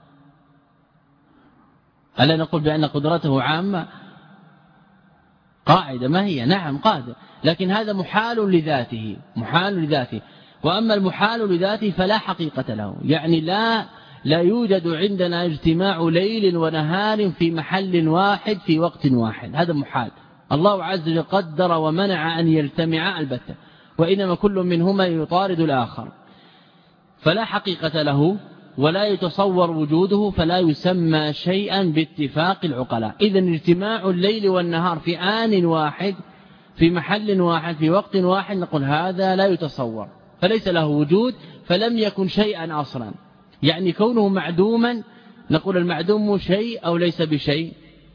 ألا نقول بأن قدرته عامة؟ قاعدة ما هي؟ نعم قادر، لكن هذا محال لذاته، محال لذاته. وأما المحال لذاته فلا حقيقة له، يعني لا يوجد عندنا اجتماع ليل ونهار في محل واحد في وقت واحد، هذا محال. الله عز وجل قدر ومنع أن يجتمع البتة، وإنما كل منهما يطارد الآخر، فلا حقيقة له ولا يتصور وجوده، فلا يسمى شيئا باتفاق العقلاء. إذن اجتماع الليل والنهار في آن واحد في محل واحد في وقت واحد نقول هذا لا يتصور، فليس له وجود، فلم يكن شيئا أصلا. يعني كونه معدوما نقول المعدوم شيء أو ليس بشيء؟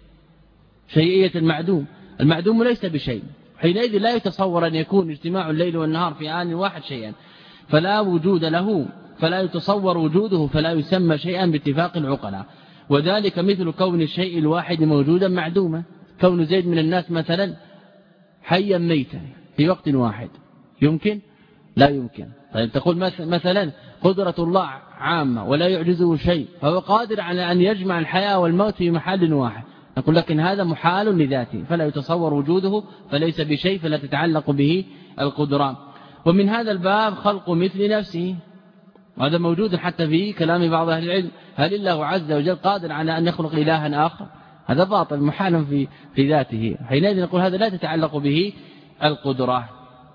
شيئية المعدوم، المعدوم ليس بشيء، حينئذ لا يتصور أن يكون اجتماع الليل والنهار في آن واحد شيئا، فلا وجود له، فلا يتصور وجوده، فلا يسمى شيئا باتفاق العقلاء. وذلك مثل كون الشيء الواحد موجودا معدوما، كون زيد من الناس مثلا حيا ميتا في وقت واحد يمكن؟ لا يمكن. طيب تقول مثلا قدرة الله عامة ولا يعجزه شيء، فهو قادر على أن يجمع الحياة والموت في محل واحد، نقول لكن هذا محال لذاته، فلا يتصور وجوده، فليس بشيء، فلا تتعلق به القدرة. ومن هذا الباب خلق مثل نفسه، وهذا موجود حتى في كلام بعض أهل العلم، هل الله عز وجل قادر على أن يخلق إلها آخر؟ هذا باطل محال في ذاته، حينئذ نقول هذا لا تتعلق به القدرة.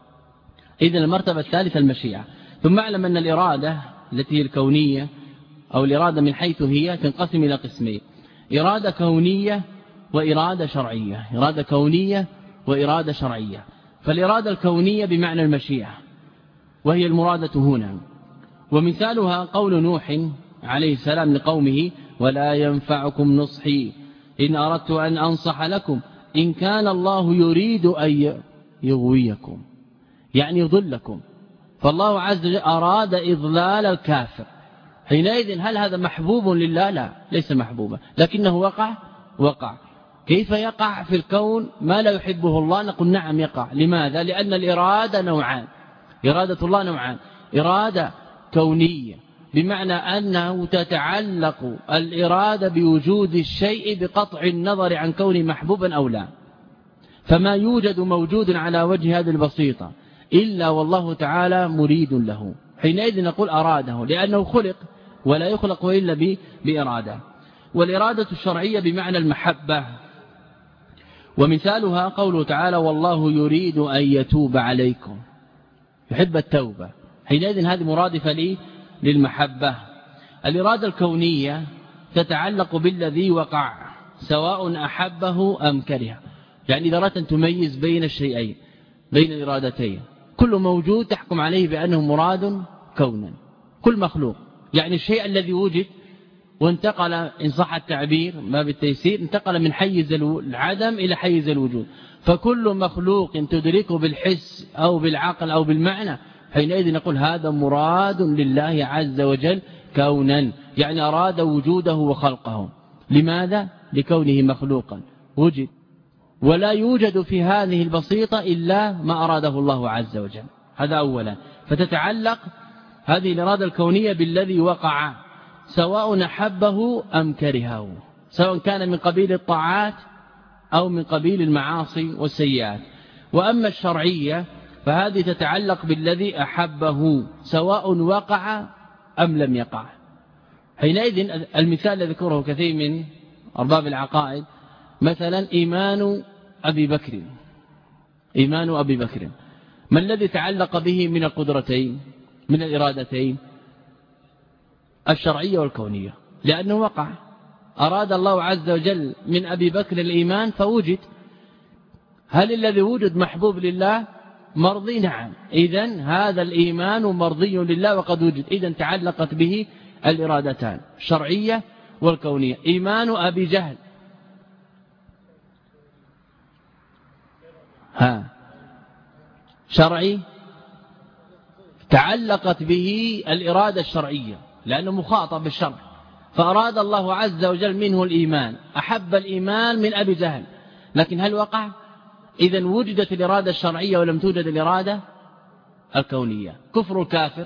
إذن المرتبة الثالثة المشيئة. ثم اعلم أن الإرادة التي هي الكونية أو الإرادة من حيث هي تنقسم إلى قسمين: إرادة كونية وإرادة شرعية. إرادة كونية وإرادة شرعية. فالإرادة الكونية بمعنى المشيئة، وهي المرادة هنا، ومثالها قول نوح عليه السلام لقومه: ولا ينفعكم نصحي إن أردت أن أنصح لكم إن كان الله يريد أن يغويكم، يعني يضلكم. فالله عز وجل أراد إضلال الكافر، حينئذ هل هذا محبوب لله؟ لا، ليس محبوبا، لكنه وقع. كيف يقع في الكون ما لا يحبه الله؟ نقول نعم يقع. لماذا؟ لأن الإرادة نوعان، إرادة الله نوعان: إرادة كونية بمعنى أنه تتعلق الإرادة بوجود الشيء بقطع النظر عن كونه محبوبا أو لا، فما يوجد موجود على وجه هذه البسيطة إلا والله تعالى مريد له، حينئذ نقول أراده، لأنه خلق ولا يخلق إلا بإرادة. والإرادة الشرعية بمعنى المحبة، ومثالها قوله تعالى: والله يريد أن يتوب عليكم، يحب التوبة، حينئذ هذه مرادفة للمحبة. الإرادة الكونية تتعلق بالذي وقع سواء أحبه أم كره، يعني إذا أردت أن تميز بين الشيئين، بين الإرادتين، كل موجود تحكم عليه بأنه مراد كونا، كل مخلوق، يعني الشيء الذي وجد وانتقل إن صح التعبير ما بالتيسير، انتقل من حيز العدم إلى حيز الوجود، فكل مخلوق تدركه بالحس أو بالعقل أو بالمعنى، حينئذ نقول هذا مراد لله عز وجل كونا، يعني أراد وجوده وخلقه. لماذا؟ لكونه مخلوقا وجد، ولا يوجد في هذه البسيطة إلا ما أراده الله عز وجل، هذا أولا. فتتعلق هذه الإرادة الكونية بالذي وقع سواء أحبه أم كرهه، سواء كان من قبيل الطاعات أو من قبيل المعاصي والسيئات. وأما الشرعية فهذه تتعلق بالذي أحبه سواء وقع أم لم يقع. حينئذ المثال الذي ذكره كثير من أرباب العقائد، مثلا إيمان أبي بكر، إيمان أبي بكر، ما الذي تعلق به من القدرتين من الإرادتين؟ الشرعية والكونية، لأنه وقع، أراد الله عز وجل من أبي بكر الإيمان فوجد. هل الذي وجد محبوب لله؟ مرضي، نعم، إذن هذا الإيمان مرضي لله وقد وجد، إذن تعلقت به الإرادتان الشرعية والكونية. إيمان أبي جهل، شرعي، تعلقت به الإرادة الشرعية لأنه مخاطب بالشرع، فأراد الله عز وجل منه الإيمان، أحب الإيمان من أبي جهل، لكن هل وقع؟ إذن وجدت الإرادة الشرعية ولم توجد الإرادة الكونية. كفر الكافر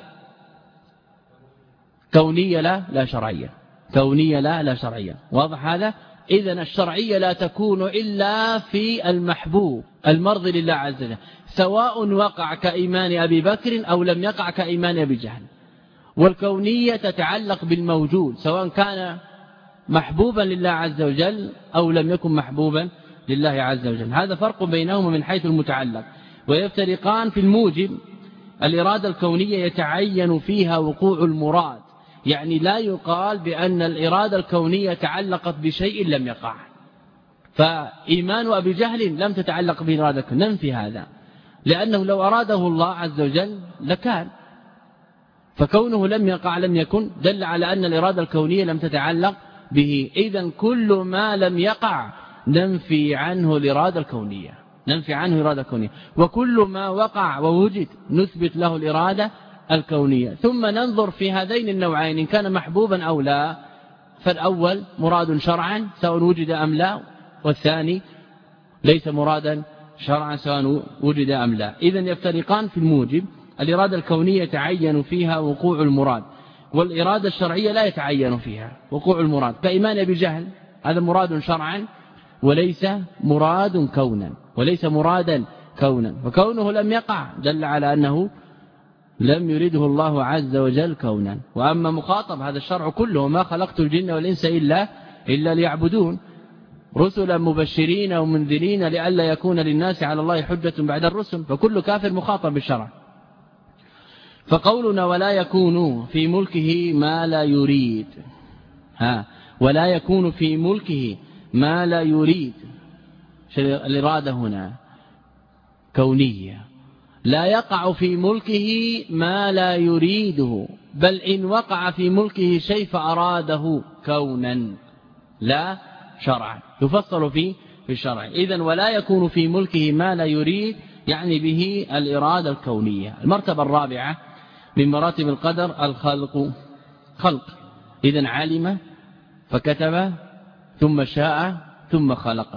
كونية لا شرعية، كونية لا شرعية. واضح هذا؟ إذن الشرعية لا تكون إلا في المحبوب المرضي لله عز وجل، سواء وقع كإيمان أبي بكر أو لم يقع كإيمان أبي جهل. والكونية تتعلق بالموجود سواء كان محبوبا لله عز وجل أو لم يكن محبوبا لله عز وجل. هذا فرق بينهما من حيث المتعلق، ويفترقان في الموجب. الإرادة الكونية يتعين فيها وقوع المراد، يعني لا يقال بأن الإرادة الكونية تعلقت بشيء لم يقع، فإيمان أبي جهل لم تتعلق بإرادة، ننفي هذا، لأنه لو أراده الله عز وجل لكان، فكونه لم يقع لم يكن دل على أن الإرادة الكونية لم تتعلق به. إذن كل ما لم يقع ننفي عنه الإرادة الكونية، ننفي عنه الإرادة الكونية، وكل ما وقع ووجد نثبت له الإرادة الكونية. ثم ننظر في هذين النوعين إن كان محبوبا أو لا، فالأول مراد شرعا سواء وجد أم لا، والثاني ليس مرادا شرعا سواء وجد أم لا. إذن يفترقان في الموجب. الإرادة الكونية يتعين فيها وقوع المراد، والإرادة الشرعية لا يتعين فيها وقوع المراد، كإيمان أبي جهل هذا مراد شرعا وليس مراد كونا، وليس مرادا كونا، فكونه لم يقع دل على أنه لم يرده الله عز وجل كونا. وأما مخاطب هذا الشرع كله ما خلقت الجن والإنس إلا ليعبدون، رسلا مبشرين ومنذرين لئلا يكون للناس على الله حجة بعد الرسل، فكل كافر مخاطب بالشرع. فقولنا ولا يكون في ملكه ما لا يريد، ولا يكون في ملكه ما لا يريد، الإرادة هنا كونية، لا يقع في ملكه ما لا يريده، بل إن وقع في ملكه شيء فأراده كونا لا شرعا، يفصل في الشرع. إذن ولا يكون في ملكه ما لا يريد يعني به الإرادة الكونية. المرتبة الرابعة من مراتب القدر الخلق، خلق. إذن علم فكتب ثم شاء ثم خلق.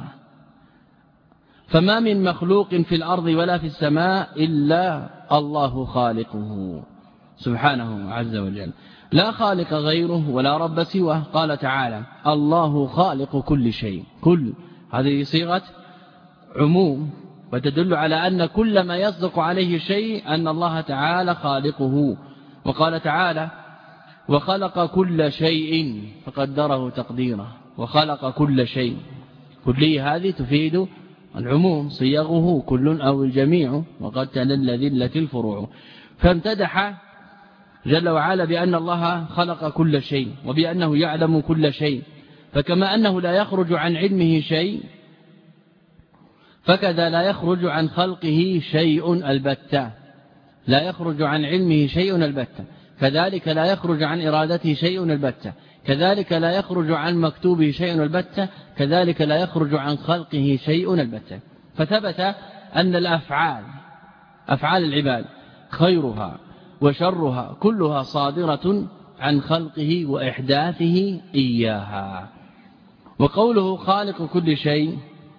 فما من مخلوق في الأرض ولا في السماء إلا الله خالقه سبحانه عز وجل، لا خالق غيره ولا رب سواه. قال تعالى الله خالق كل شيء، كل هذه صيغة عموم، وتدل على أن كل ما يصدق عليه شيء أن الله تعالى خالقه. وقال تعالى وخلق كل شيء فقدره تقديره، وخلق كل شيء، كلية هذه تفيد العموم، صيغه كل أو الجميع، وقد تنل ذلة الفروع. فامتدح جل وعلا بأن الله خلق كل شيء وبأنه يعلم كل شيء، فكما أنه لا يخرج عن علمه شيء فكذا لا يخرج عن خلقه شيء البتة، لا يخرج عن علمه شيء البتة، كذلك لا يخرج عن إرادته شيء البتة، كذلك لا يخرج عن مكتوبه شيء البتة، كذلك لا يخرج عن خلقه شيء البتة. فثبت أن الأفعال، أفعال العباد خيرها وشرها كلها صادرة عن خلقه وإحداثه إياها. وقوله خالق كل شيء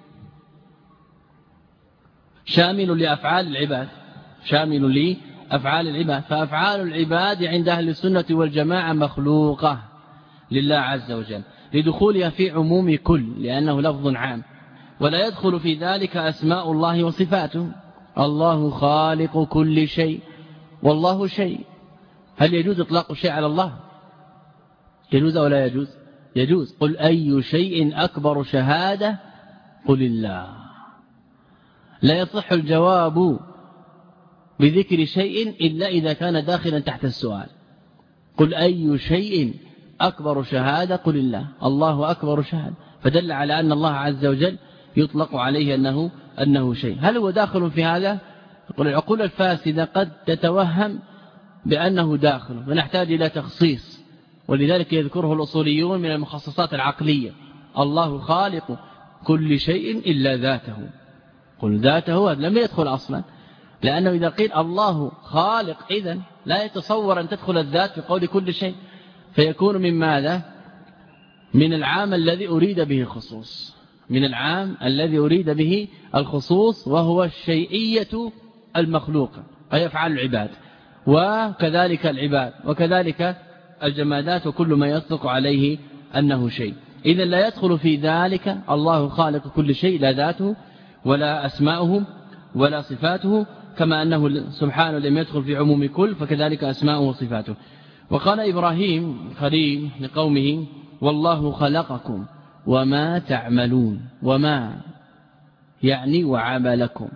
شامل لأفعال العباد، شامل لأفعال العباد، فأفعال العباد عند أهل السنة والجماعة مخلوقة لله عز وجل لدخولها في عموم كل، لأنه لفظ عام، ولا يدخل في ذلك أسماء الله وصفاته. الله خالق كل شيء والله شيء، هل يجوز إطلاق الشيء على الله؟ يجوز أو لا يجوز؟ يجوز. قل أي شيء أكبر شهادة؟ قل الله. لا يصح الجواب بذكر شيء إلا إذا كان داخلا تحت السؤال. قل أي شيء أكبر شهادة؟ قل الله. الله أكبر شهادة، فدل على أن الله عز وجل يطلق عليه أنه شيء. هل هو داخل في هذا؟ يقول العقول الفاسدة قد تتوهم بأنه داخل، ونحتاج إلى تخصيص، ولذلك يذكره الأصوليون من المخصصات العقلية. الله خالق كل شيء إلا ذاته، قل ذاته لم يدخل أصلا، لأنه إذا قيل الله خالق إذن لا يتصور أن تدخل الذات في قول كل شيء، فيكون من ماذا؟ من العام الذي أريد به الخصوص. من العام الذي أريد به الخصوص، وهو الشيئية المخلوقة أي أفعال العباد، وكذلك العباد وكذلك الجمادات وكل ما يصدق عليه أنه شيء. إذا لا يدخل في ذلك الله خالق كل شيء، لا ذاته ولا أسماؤه ولا صفاته، كما أنه سبحانه لم يدخل في عموم كل، فكذلك أسماؤه وصفاته. وقال إبراهيم خليل لقومه والله خلقكم وما تعملون، وما يعني وعملكم،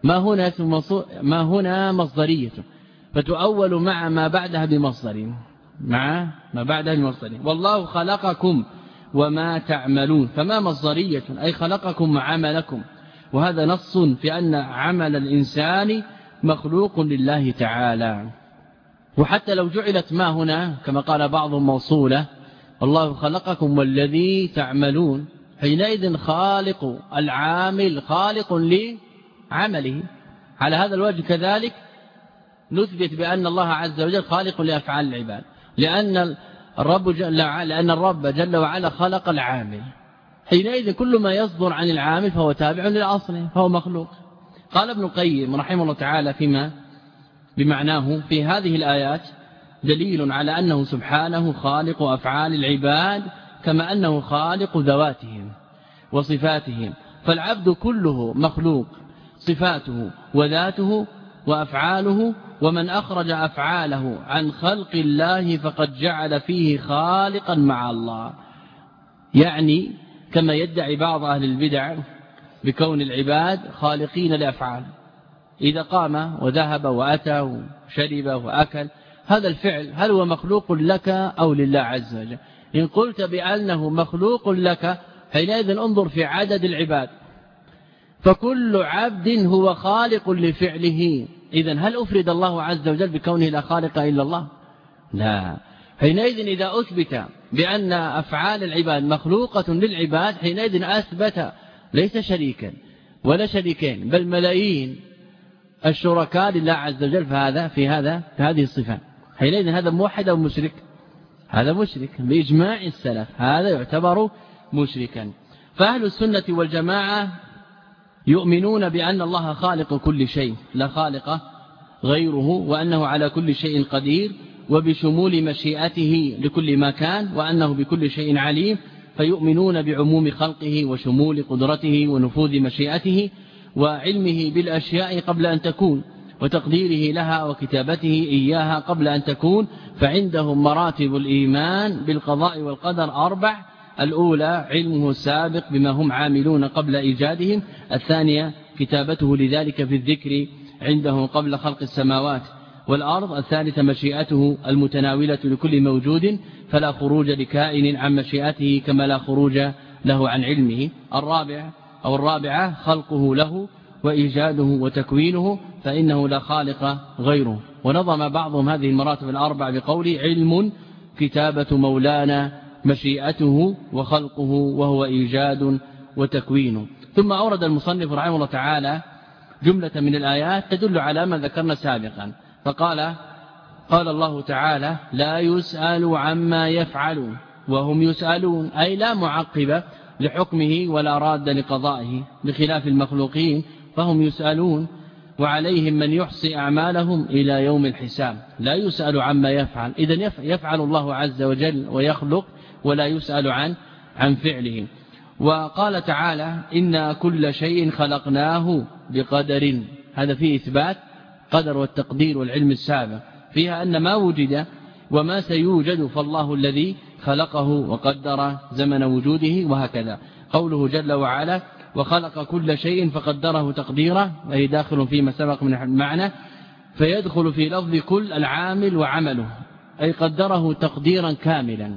ما هنا مصدرية، فتؤول مع ما بعدها بمصدر، مع ما بعدها بمصدر. والله خلقكم وما تعملون، فما مصدرية أي خلقكم وعملكم، وهذا نص في أن عمل الإنسان مخلوق لله تعالى. وحتى لو جعلت ما هنا كما قال بعضهم موصولة، الله خلقكم والذي تعملون، حينئذ خالق العامل خالق لعمله. على هذا الوجه كذلك نثبت بأن الله عز وجل خالق لأفعال العباد، لأن الرب جل وعلا خلق العامل، حينئذ كل ما يصدر عن العامل فهو تابع للأصل، فهو مخلوق. قال ابن القيم رحمه الله تعالى فيما بمعناه في هذه الآيات دليل على أنه سبحانه خالق أفعال العباد كما أنه خالق ذواتهم وصفاتهم، فالعبد كله مخلوق، صفاته وذاته وأفعاله، ومن أخرج أفعاله عن خلق الله فقد جعل فيه خالقا مع الله. يعني كما يدعي بعض أهل البدع بكون العباد خالقين لأفعال، إذا قام وذهب وأتى وشرب وأكل، هذا الفعل هل هو مخلوق لك أو لله عز وجل؟ إن قلت بأنه مخلوق لك حينئذ انظر في عدد العباد، فكل عبد هو خالق لفعله. إذن هل أفرد الله عز وجل بكونه لا خالق إلا الله؟ لا. حينئذ إذا أثبت بأن أفعال العباد مخلوقة للعباد، حينئذ أثبت ليس شريكا ولا شريكين بل ملايين الشركاء لله عز وجل في هذه الصفات. حينئذ هذا موحد أو مشرك؟ هذا مشرك بإجماع السلف، هذا يعتبر مشركا. فأهل السنة والجماعة يؤمنون بأن الله خالق كل شيء لا خالق غيره، وأنه على كل شيء قدير، وبشمول مشيئته لكل ما كان، وأنه بكل شيء عليم، فيؤمنون بعموم خلقه وشمول قدرته ونفوذ مشيئته وعلمه بالأشياء قبل أن تكون، وتقديره لها وكتابته إياها قبل أن تكون. فعندهم مراتب الإيمان بالقضاء والقدر 4: الأولى علمه السابق بما هم عاملون قبل إيجادهم، الثانية كتابته لذلك في الذكر عنده قبل خلق السماوات والأرض، الثالثة مشيئته المتناولة لكل موجود فلا خروج لكائن عن مشيئته كما لا خروج له عن علمه، الرابعة خلقه له وإيجاده وتكوينه فإنه لا خالق غيره. ونظم بعضهم هذه المراتب 4 بقول علم كتابة مولانا مشيئته وخلقه وهو إيجاد وتكوين. ثم أورد المصنف رحمه الله تعالى جملة من الآيات تدل على ما ذكرنا سابقا، فقال الله تعالى لا يسأل عما يفعل وهم يسألون، أي لا معقب لحكمه ولا راد لقضائه، بخلاف المخلوقين فهم يسألون وعليهم من يحصي أعمالهم إلى يوم الحساب. لا يسأل عما يفعل، إذن يفعل الله عز وجل ويخلق ولا يسأل عن فعله. وقال تعالى إنا كل شيء خلقناه بقدر، هذا فيه إثبات قدر والتقدير والعلم السابق، فيها أن ما وجد وما سيوجد فالله الذي خلقه وقدر زمن وجوده، وهكذا قوله جل وعلا وخلق كل شيء فقدره تقديرا، وهي داخل فيما سبق من المعنى، فيدخل في لفظ كل العامل وعمله، أي قدره تقديرا كاملا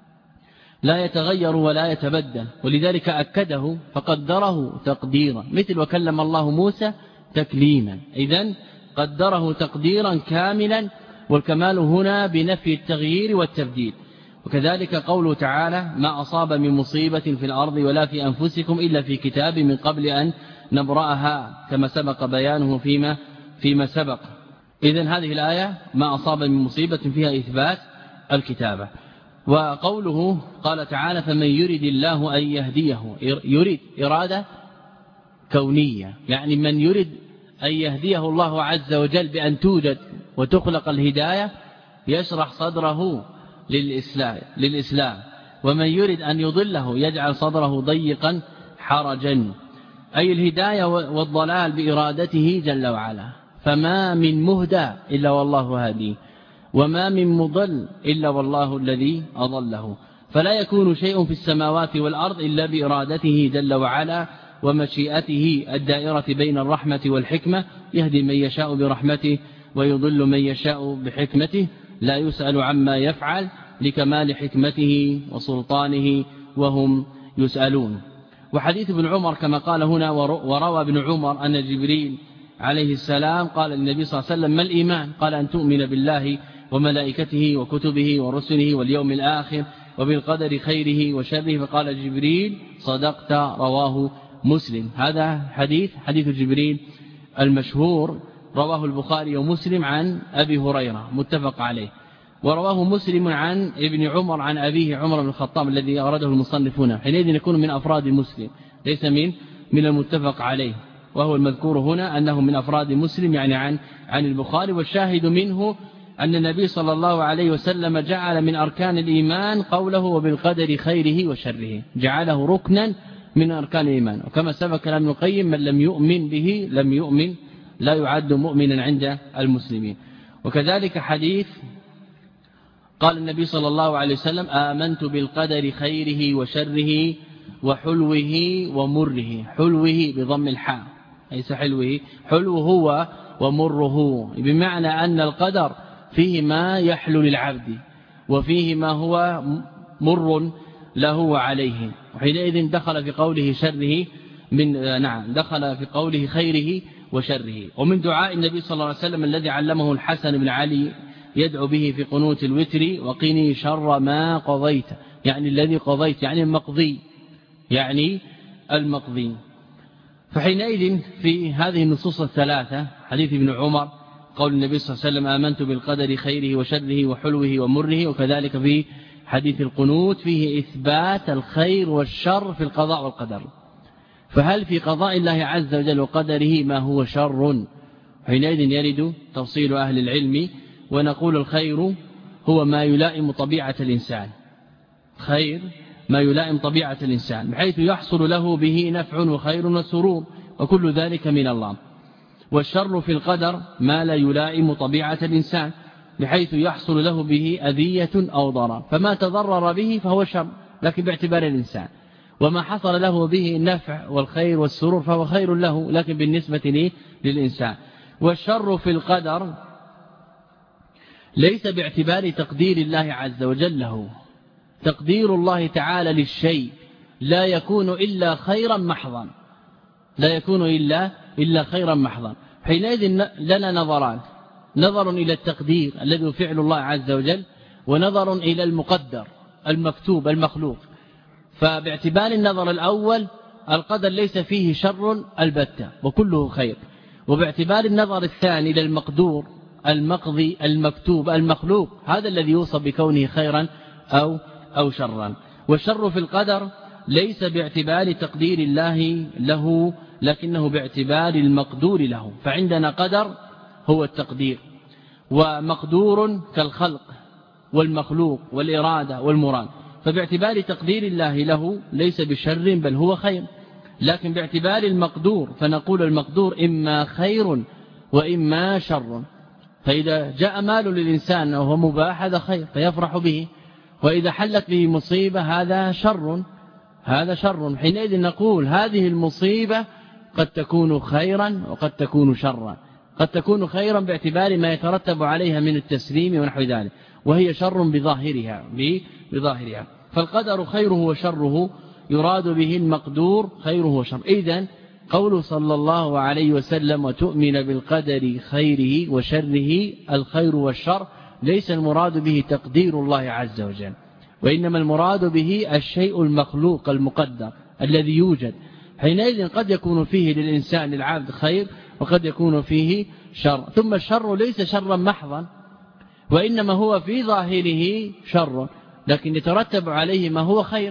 لا يتغير ولا يتبدل، ولذلك أكده فقدره تقديرا، مثل وكلم الله موسى تكليما، إذن قدره تقديرا كاملا، والكمال هنا بنفي التغيير والتبديل. وكذلك قوله تعالى ما أصاب من مصيبة في الأرض ولا في أنفسكم إلا في كتاب من قبل أن نبرأها، كما سبق بيانه فيما سبق. إذن هذه الآية ما أصاب من مصيبة فيها إثبات الكتابة. وقوله قال تعالى فمن يرد الله أن يهديه، يريد إرادة كونية، يعني من يرد أن يهديه الله عز وجل بأن توجد وتخلق الهداية يشرح صدره للإسلام، ومن يرد أن يضله يجعل صدره ضيقا حرجا، أي الهداية والضلال بإرادته جل وعلا. فما من مهدى إلا والله هاديه، وما من مضل إلا والله الذي أضله، فلا يكون شيء في السماوات والأرض إلا بإرادته جل وعلا ومشيئته الدائرة بين الرحمة والحكمة، يهدي من يشاء برحمته ويضل من يشاء بحكمته، لا يسأل عما يفعل لكمال حكمته وسلطانه وهم يسألون. وحديث ابن عمر كما قال هنا، وروى ابن عمر أن جبريل عليه السلام قال للنبي صلى الله عليه وسلم ما الإيمان؟ قال أن تؤمن بالله وملائكته وكتبه ورسله واليوم الآخر وبالقدر خيره وشره، فقال جبريل صدقت، رواه مسلم. هذا حديث جبريل المشهور، رواه البخاري ومسلم عن أبي هريرة متفق عليه، ورواه مسلم عن ابن عمر عن أبيه عمر بن الخطاب الذي أورده المصنف هنا، حينئذ يكون من أفراد مسلم ليس من المتفق عليه، وهو المذكور هنا أنه من أفراد مسلم يعني عن البخاري. والشاهد منه أن النبي صلى الله عليه وسلم جعل من أركان الإيمان قوله وبالقدر خيره وشره، جعله ركنا من أركان الإيمان. وكما سبق كلام ابن القيم من لم يؤمن به لم يؤمن، لا يعد مؤمنا عند المسلمين. وكذلك حديث قال النبي صلى الله عليه وسلم آمنت بالقدر خيره وشره وحلوه ومره، حلوه بضم الحاء ليس حلوه، حلو هو ومره، بمعنى أن القدر فيه ما يحلو للعبد وفيه ما هو مر له وعليه، وحينئذ دخل في قوله شره دخل في قوله خيره وشره. ومن دعاء النبي صلى الله عليه وسلم الذي علمه الحسن بن علي يدعو به في قنوت الوتر وقني شر ما قضيت، يعني الذي قضيت يعني المقضي. فحينئذ في هذه النصوص الثلاثة حديث ابن عمر، قول النبي صلى الله عليه وسلم آمنت بالقدر خيره وشره وحلوه ومره، وكذلك في حديث القنوت فيه إثبات الخير والشر في القضاء والقدر. فهل في قضاء الله عز وجل وقدره ما هو شر؟ حينئذ يرد تفصيل أهل العلم، ونقول الخير هو ما يلائم طبيعة الإنسان، خير ما يلائم طبيعة الإنسان بحيث يحصل له به نفع وخير وسرور، وكل ذلك من الله. والشر في القدر ما لا يلائم طبيعة الإنسان بحيث يحصل له به أذية أو ضرر، فما تضرر به فهو شر لكن باعتبار الإنسان، وما حصل له به النفع والخير والسرور فهو خير له لكن بالنسبة للإنسان. والشر في القدر ليس باعتبار تقدير الله عز وجل له، تقدير الله تعالى للشيء لا يكون إلا خيرا محضا، لا يكون إلا خيرا محضا. حينئذ لنا نظران، نظر إلى التقدير الذي فعل الله عز وجل، ونظر إلى المقدر المكتوب المخلوق. فباعتبار النظر الأول القدر ليس فيه شر البتة وكله خير، وباعتبار النظر الثاني إلى المقدور المقضي المكتوب المخلوق هذا الذي يوصف بكونه خيرا أو شرا. والشر في القدر ليس باعتبار تقدير الله له لكنه باعتبار المقدور له، فعندنا قدر هو التقدير، ومقدور كالخلق والمخلوق والإرادة والمراد، فباعتبار تقدير الله له ليس بشر بل هو خير، لكن باعتبار المقدور فنقول المقدور إما خير وإما شر. فإذا جاء مال للإنسان وهو مباح هذا خير فيفرح به، وإذا حلت به مصيبة هذا شر، حينئذ نقول هذه المصيبة قد تكون خيرا وقد تكون شرا، قد تكون خيرا باعتبار ما يترتب عليها من التسليم ونحو ذلك، وهي شر بظاهرها. فالقدر خيره وشره يراد به المقدور خيره وشره. إذن قول صلى الله عليه وسلم وتؤمن بالقدر خيره وشره، الخير والشر ليس المراد به تقدير الله عز وجل، وإنما المراد به الشيء المخلوق المقدر الذي يوجد. حينئذ قد يكون فيه للإنسان العبد خير وقد يكون فيه شر. ثم الشر ليس شرا محضا، وإنما هو في ظاهره شر، لكن يترتب عليه ما هو خير.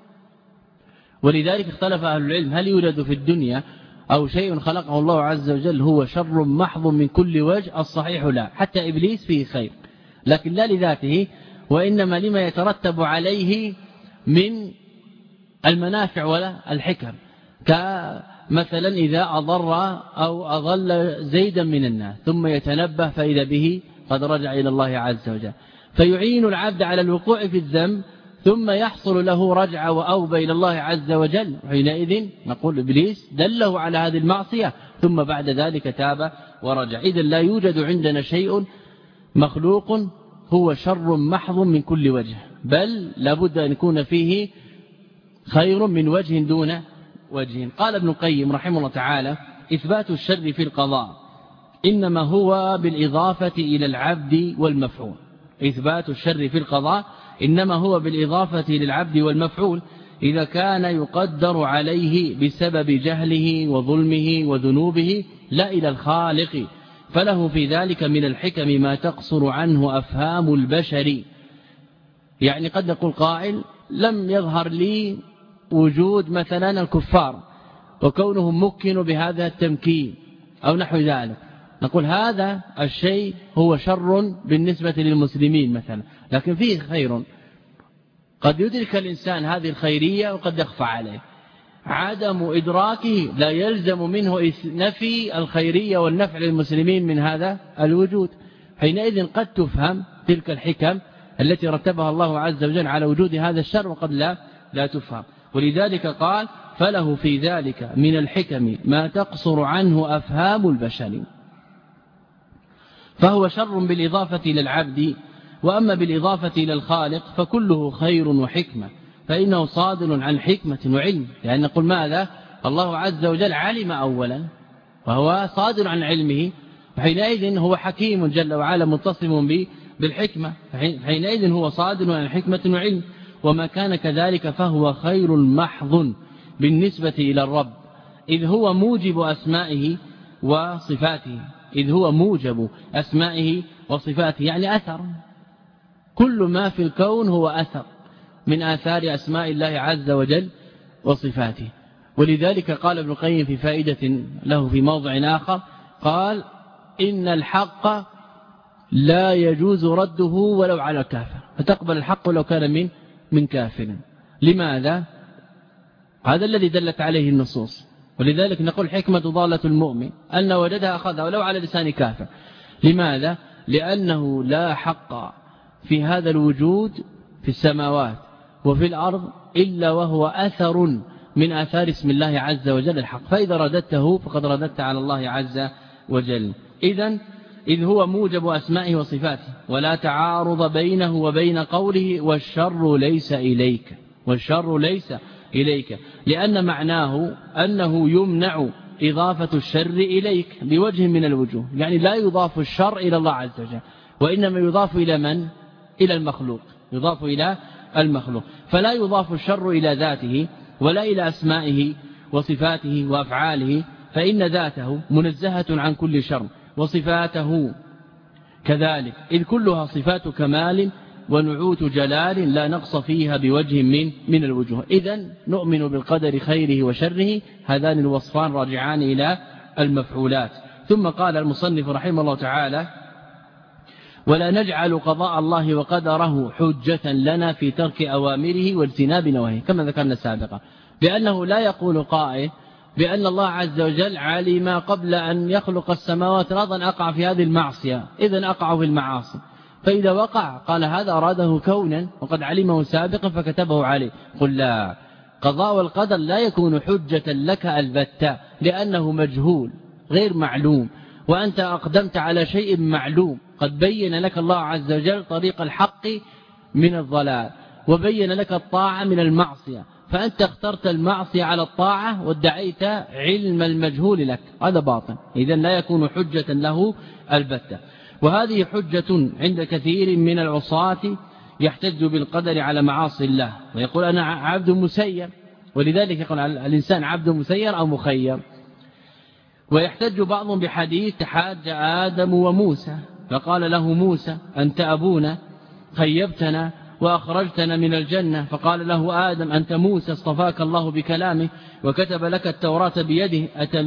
ولذلك اختلف أهل العلم هل يوجد في الدنيا أو شيء خلقه الله عز وجل هو شر محض من كل وجه؟ الصحيح لا، حتى إبليس فيه خير، لكن لا لذاته، وإنما لما يترتب عليه من المنافع ولا الحكم، كمثلا إذا أضر أو أضل زيدا من الناس ثم يتنبه فإذا به قد رجع إلى الله عز وجل، فيعين العبد على الوقوع في الذنب ثم يحصل له رجعة وأوبة إلى الله عز وجل، حينئذ نقول إبليس دله على هذه المعصية ثم بعد ذلك تاب ورجع. إذن لا يوجد عندنا شيء مخلوق هو شر محض من كل وجه، بل لابد أن يكون فيه خير من وجه دون وجه. قال ابن القيم رحمه الله تعالى: إثبات الشر في القضاء إنما هو بالإضافة إلى العبد والمفعول. إثبات الشر في القضاء إنما هو بالإضافة للعبد والمفعول إذا كان يقدر عليه بسبب جهله وظلمه وذنوبه لا إلى الخالق، فله في ذلك من الحكم ما تقصر عنه أفهام البشر. يعني قد يقول قائل: لم يظهر لي وجود مثلا الكفار وكونهم مكنوا بهذا التمكين أو نحو ذلك، نقول هذا الشيء هو شر بالنسبة للمسلمين مثلا، لكن فيه خير، قد يدرك الإنسان هذه الخيرية وقد يخفى عليه. عدم إدراكه لا يلزم منه نفي الخيرية والنفع للمسلمين من هذا الوجود، حينئذ قد تفهم تلك الحكم التي رتبها الله عز وجل على وجود هذا الشر وقد لا تفهم. ولذلك قال: فله في ذلك من الحكم ما تقصر عنه أفهام البشر. فهو شر بالإضافة إلى العبد، وأما بالإضافة إلى الخالق فكله خير وحكمة، فإنه صادر عن حكمة وعلم، لأن نقول ماذا؟ الله عز وجل علم أولا وهو صادر عن علمه، حينئذ هو حكيم جل وعلا متصف بالحكمة، حينئذ هو صادر عن حكمة وعلم. وما كان كذلك فهو خير محض بالنسبة إلى الرب، إذ هو موجب أسمائه وصفاته، إذ هو موجب أسمائه وصفاته، يعني أثر، كل ما في الكون هو أثر من آثار أسماء الله عز وجل وصفاته. ولذلك قال ابن القيم في فائدة له في موضع آخر، قال: إن الحق لا يجوز رده ولو على كافر، فتقبل الحق ولو كان من كافر. لماذا؟ هذا الذي دلت عليه النصوص. ولذلك نقول حكمة ضالة المؤمن أن وجدها أخذها ولو على لسان كافر. لماذا؟ لأنه لا حق في هذا الوجود في السماوات وفي الأرض إلا وهو أثر من آثار اسم الله عز وجل الحق، فإذا رددته فقد رددت على الله عز وجل. إذ هو موجب أسمائه وصفاته، ولا تعارض بينه وبين قوله: والشر ليس إليك، والشر ليس إليك، لأن معناه أنه يمنع إضافة الشر إليك بوجه من الوجوه، يعني لا يضاف الشر إلى الله عز وجل، وإنما يضاف إلى من؟ إلى المخلوق، يضاف إلى المخلوق، فلا يضاف الشر إلى ذاته ولا إلى أسمائه وصفاته وأفعاله، فإن ذاته منزهة عن كل شر، وصفاته كذلك، إذ كلها صفات كمال ونعوت جلال لا نقص فيها بوجه من الوجوه. إذن نؤمن بالقدر خيره وشره، هذان الوصفان راجعان إلى المفعولات. ثم قال المصنف رحمه الله تعالى: ولا نجعل قضاء الله وقدره حجة لنا في ترك أوامره واجتناب نواهيه، كما ذكرنا سابقا، بأنه لا يقول قائل بأن الله عز وجل علم قبل أن يخلق السماوات والأرض أن أقع في هذه المعصية، إذن أقع في المعاصي، فإذا وقع قال هذا أراده كونا وقد علمه سابقا فكتبه عليه. قل لا، قضاء والقدر لا يكون حجة لك البتة، لأنه مجهول غير معلوم، وأنت أقدمت على شيء معلوم، قد بين لك الله عز وجل طريق الحق من الضلال، وبين لك الطاعة من المعصية، فأنت اخترت المعصية على الطاعة وادعيت علم المجهول لك، هذا باطل، إذن لا يكون حجة له البتة. وهذه حجة عند كثير من العصاة يحتج بالقدر على معاصي الله، ويقول أنا عبد مسير، ولذلك يقول الإنسان عبد مسير أو مخير. ويحتج بعضهم بحديث تحاج آدم وموسى، فقال له موسى: أنت أبونا خيبتنا وأخرجتنا من الجنة. فقال له آدم أنت موسى اصطفاك الله بكلامه وكتب لك التوراة بيده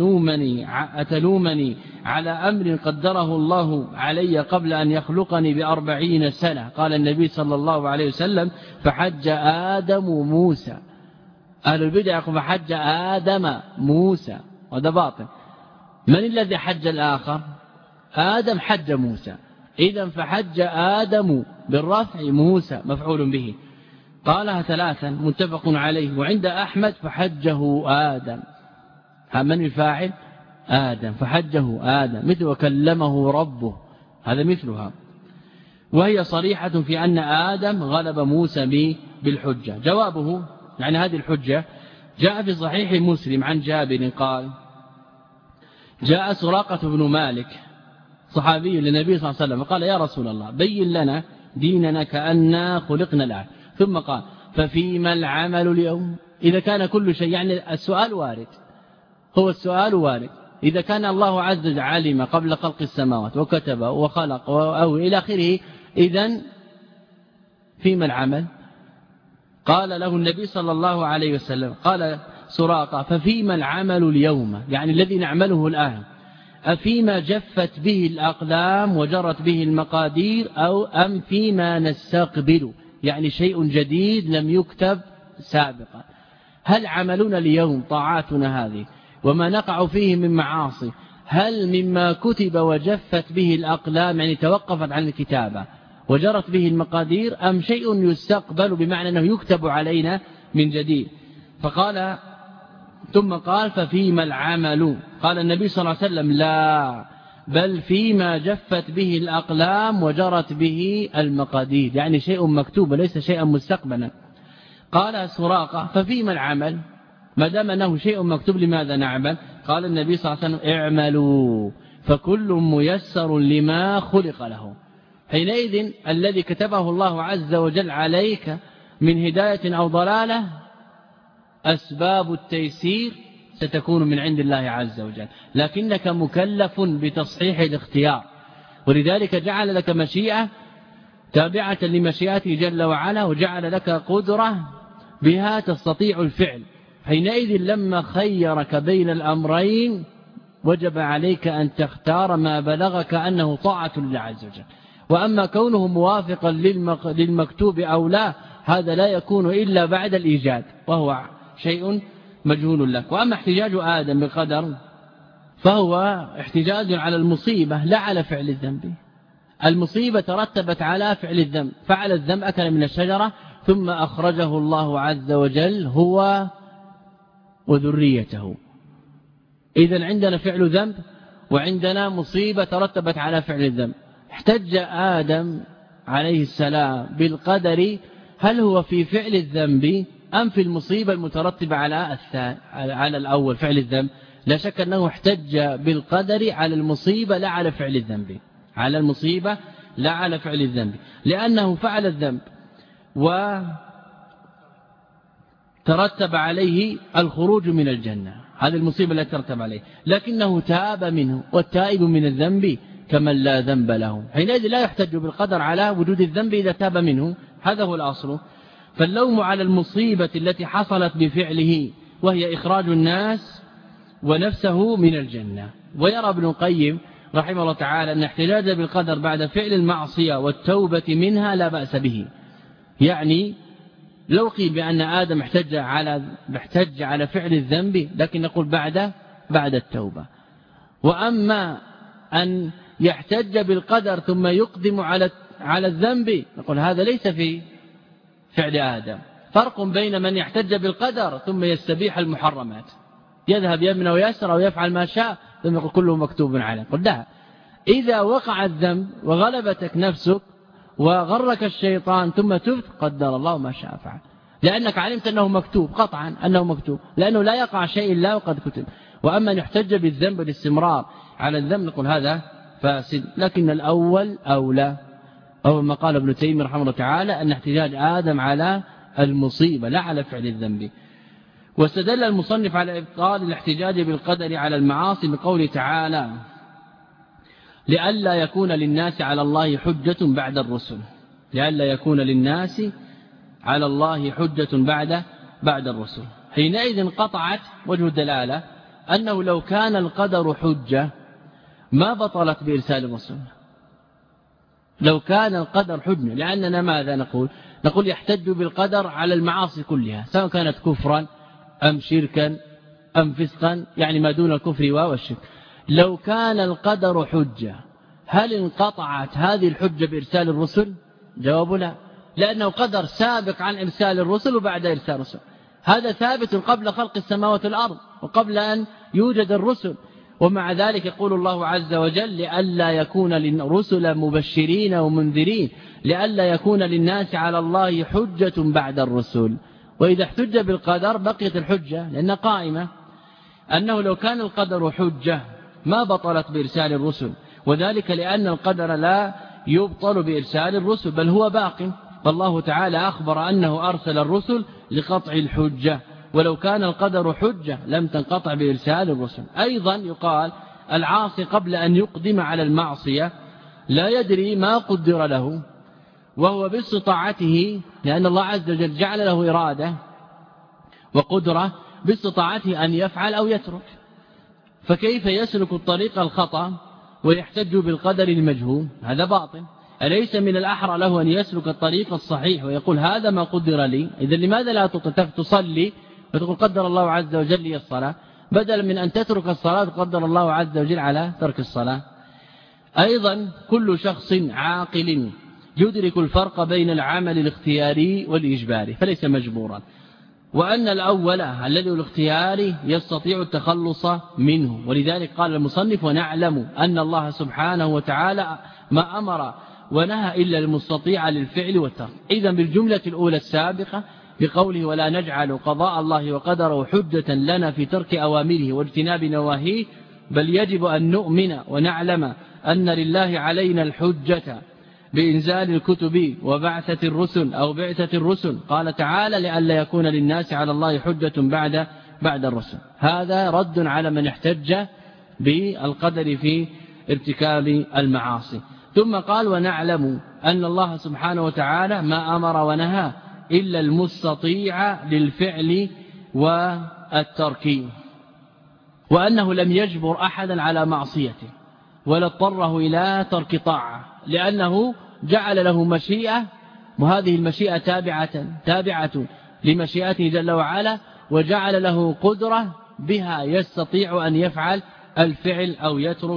أتلومني على أمر قدره الله علي قبل أن يخلقني ب40 سنة. قال النبي صلى الله عليه وسلم فحج آدم موسى. أهل البدع فحج آدم موسى، وهذا باطل. من الذي حج الآخر؟ آدم حج موسى، إذن فحج آدم بالرفع موسى مفعول به. قالها 3 متفق عليه. وعند أحمد فحجه آدم، من الفاعل؟ آدم، فحجه آدم مثل وكلمه ربه، هذا مثلها. وهي صريحة في أن آدم غلب موسى بالحجة. جوابه يعني هذه الحجة جاء في صحيح مسلم عن جابر قال جاء سراقة بن مالك صحابي للنبي صلى الله عليه وسلم قال يا رسول الله بين لنا ديننا كأننا خلقنا الآن. ثم قال ففيما العمل اليوم؟ إذا كان كل شيء، يعني السؤال وارد، هو السؤال وارد، إذا كان الله عز وجل علم قبل خلق السماوات وكتب وخلق أو إلى آخره، إذن فيما العمل؟ قال له النبي صلى الله عليه وسلم قال سراقة ففيما العمل اليوم، يعني الذي نعمله الآن، أفيما جفت به الأقلام وجرت به المقادير أم فيما نستقبل، يعني شيء جديد لم يكتب سابقا. هل عملنا اليوم طاعاتنا هذه وما نقع فيه من معاصي هل مما كتب وجفت به الأقلام، يعني توقفت عن الكتابة وجرت به المقادير، أم شيء يستقبل بمعنى أنه يكتب علينا من جديد؟ فقال ثم قال ففيما العمل؟ قال النبي صلى الله عليه وسلم لا، بل فيما جفت به الأقلام وجرت به المقادير، يعني شيء مكتوب ليس شيئا مستقبلا. قال سراقة ففيما العمل؟ ما دام أنه شيء مكتوب لماذا نعمل؟ قال النبي صلى الله عليه وسلم اعملوا فكل ميسر لما خلق له. حينئذ الذي كتبه الله عز وجل عليك من هداية أو ضلالة أسباب التيسير ستكون من عند الله عز وجل، لكنك مكلف بتصحيح الاختيار، ولذلك جعل لك مشيئة تابعة لمشيئته جل وعلا، وجعل لك قدرة بها تستطيع الفعل. حينئذ لما خيرك بين الأمرين وجب عليك أن تختار ما بلغك أنه طاعة لله عز وجل. وأما كونه موافقا للمكتوب أو لا، هذا لا يكون إلا بعد الإيجاد، وهو شيء مجهول لك. وأما احتجاج آدم بالقدر فهو احتجاج على المصيبة لا على فعل الذنب. المصيبة ترتبت على فعل الذنب، فعل الذنب أكل من الشجرة ثم أخرجه الله عز وجل هو وذريته. إذن عندنا فعل ذنب وعندنا مصيبة ترتبت على فعل الذنب. احتج آدم عليه السلام بالقدر، هل هو في فعل الذنب أم في المصيبة المترتبة على الأول فعل الذنب؟ لا شك أنه احتج بالقدر على المصيبة لا على فعل الذنب، على المصيبة لا على فعل الذنب، لأنه فعل الذنب وترتب عليه الخروج من الجنة، هذه المصيبة التي ترتب عليه، لكنه تاب منه، والتائب من الذنب كمن لا ذنب له. حينئذ لا يحتج بالقدر على وجود الذنب إذا تاب منه، هذا هو الأصل. فاللوم على المصيبة التي حصلت بفعله وهي إخراج الناس ونفسه من الجنة. ويرى ابن القيم رحمه الله تعالى أن احتجاج بالقدر بعد فعل المعصية والتوبة منها لا بأس به، يعني لو قيل بأن آدم احتج على فعل الذنب، لكن نقول بعد التوبة. وأما أن يحتج بالقدر ثم يقدم على الذنب، نقول هذا ليس في فعل آدم. فرق بين من يحتج بالقدر ثم يستبيح المحرمات، يذهب يمنى ويسر أو يفعل ما شاء ثم يقول كله مكتوب عليه. قل لا، إذا وقع الذنب وغلبتك نفسك وغرك الشيطان ثم تبت، قدر الله ما شاء فعل، لأنك علمت أنه مكتوب قطعا، أنه مكتوب، لأنه لا يقع شيء إلا وقد كتب. وأما أن يحتج بالذنب والاستمرار على الذنب نقول هذا فاسد، لكن الأول أولى، أو ما قال ابن تيمية رحمه الله تعالى أن احتجاج آدم على المصيبة لا على فعل الذنب. واستدل المصنف على إبطال الاحتجاج بالقدر على المعاصي بقوله تعالى لئلا يكون للناس على الله حجة بعد الرسل، لئلا يكون للناس على الله حجة بعد الرسل. حينئذ قطعت وجه الدلالة أنه لو كان القدر حجة ما بطلت بإرسال الرسل. لو كان القدر حجة، لأننا ماذا نقول يحتج بالقدر على المعاصي كلها سواء كانت كفرا أم شركا أم فسقا، يعني ما دون الكفر والشرك. لو كان القدر حجة هل انقطعت هذه الحجة بإرسال الرسل؟ جواب لا، لأنه قدر سابق عن إرسال الرسل وبعد إرسال الرسل. هذا ثابت قبل خلق السماوات والأرض وقبل أن يوجد الرسل. ومع ذلك يقول الله عز وجل لئلا يكون للرسل مبشرين ومنذرين لئلا يكون للناس على الله حجة بعد الرسل. وإذا احتج بالقدر بقيت الحجة لأنها قائمة، أنه لو كان القدر حجة ما بطلت بإرسال الرسل، وذلك لأن القدر لا يبطل بإرسال الرسل بل هو باق. فالله تعالى أخبر أنه أرسل الرسل لقطع الحجة، ولو كان القدر حجة لم تنقطع بإرسال الرسل. أيضا يقال العاصي قبل أن يقدم على المعصية لا يدري ما قدر له، وهو باستطاعته، لأن الله عز وجل جعل له إرادة وقدرة باستطاعته أن يفعل أو يترك، فكيف يسلك الطريق الخطأ ويحتج بالقدر المجهول؟ هذا باطل. أليس من الأحرى له أن يسلك الطريق الصحيح ويقول هذا ما قدر لي؟ إذا لماذا لا تصلي وتقول قدر الله عز وجل لي الصلاة، بدلا من أن تترك الصلاة قدر الله عز وجل على ترك الصلاة؟ أيضا كل شخص عاقل يدرك الفرق بين العمل الاختياري والإجباري فليس مجبورا، وأن الأول الذي هو الاختياري يستطيع التخلص منه. ولذلك قال المصنف ونعلم أن الله سبحانه وتعالى ما أمر ونهى إلا المستطيع للفعل والترك. إذا بالجملة الأولى السابقة بقوله ولا نجعل قضاء الله وقدره حجة لنا في ترك أوامره واجتناب نواهيه، بل يجب أن نؤمن ونعلم أن لله علينا الحجة بإنزال الكتب وبعثة الرسل أو بعثة الرسل. قال تعالى لئلا يكون للناس على الله حجة بعد الرسل. هذا رد على من احتج بالقدر في ارتكاب المعاصي. ثم قال ونعلم أن الله سبحانه وتعالى ما أمر ونهى إلا المستطيع للفعل والترك، وأنه لم يجبر أحدا على معصيته ولا اضطره إلى ترك طاعة، لأنه جعل له مشيئة، وهذه المشيئة تابعة لمشيئته جل وعلا، وجعل له قدرة بها يستطيع أن يفعل الفعل أو يترك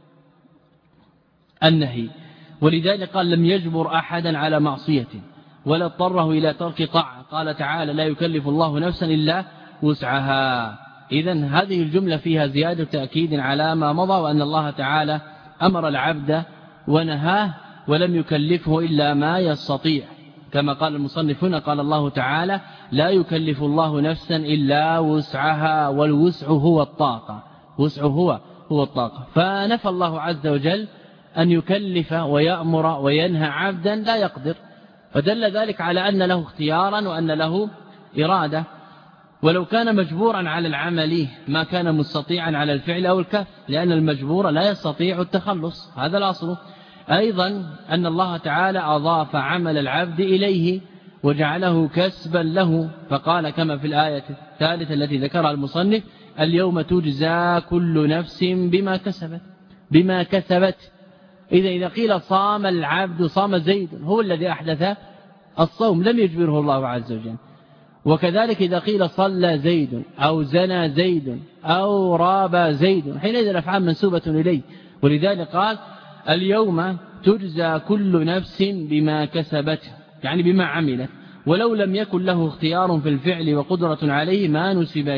النهي. ولذلك قال لم يجبر أحدا على معصيته ولا اضطره إلى ترك طاعة. قال تعالى لا يكلف الله نفسا إلا وسعها. إذن هذه الجملة فيها زيادة تأكيد على ما مضى، وأن الله تعالى أمر العبد ونهاه ولم يكلفه إلا ما يستطيع، كما قال المصنف هنا قال الله تعالى لا يكلف الله نفسا إلا وسعها، والوسع هو الطاقة، وسع هو الطاقة. فنفى الله عز وجل أن يكلف ويأمر وينهى عبدا لا يقدر، فدل ذلك على أن له اختيارا وأن له إرادة. ولو كان مجبورا على العمل ما كان مستطيعا على الفعل أو الكف، لأن المجبور لا يستطيع التخلص، هذا الأصل. أيضا أن الله تعالى أضاف عمل العبد إليه وجعله كسبا له، فقال كما في الآية الثالثة التي ذكرها المصنف اليوم تجزى كل نفس بما كسبت. إذا قيل صام العبد صام زيد، هو الذي أحدث الصوم لم يجبره الله عز وجل. وكذلك إذا قيل صلى زيد أو زنى زيد أو راب زيد، حينئذ الأفعال منسوبة إليه. ولذلك قال اليوم تجزى كل نفس بما كسبت، يعني بما عملت، ولو لم يكن له اختيار في الفعل وقدرة عليه ما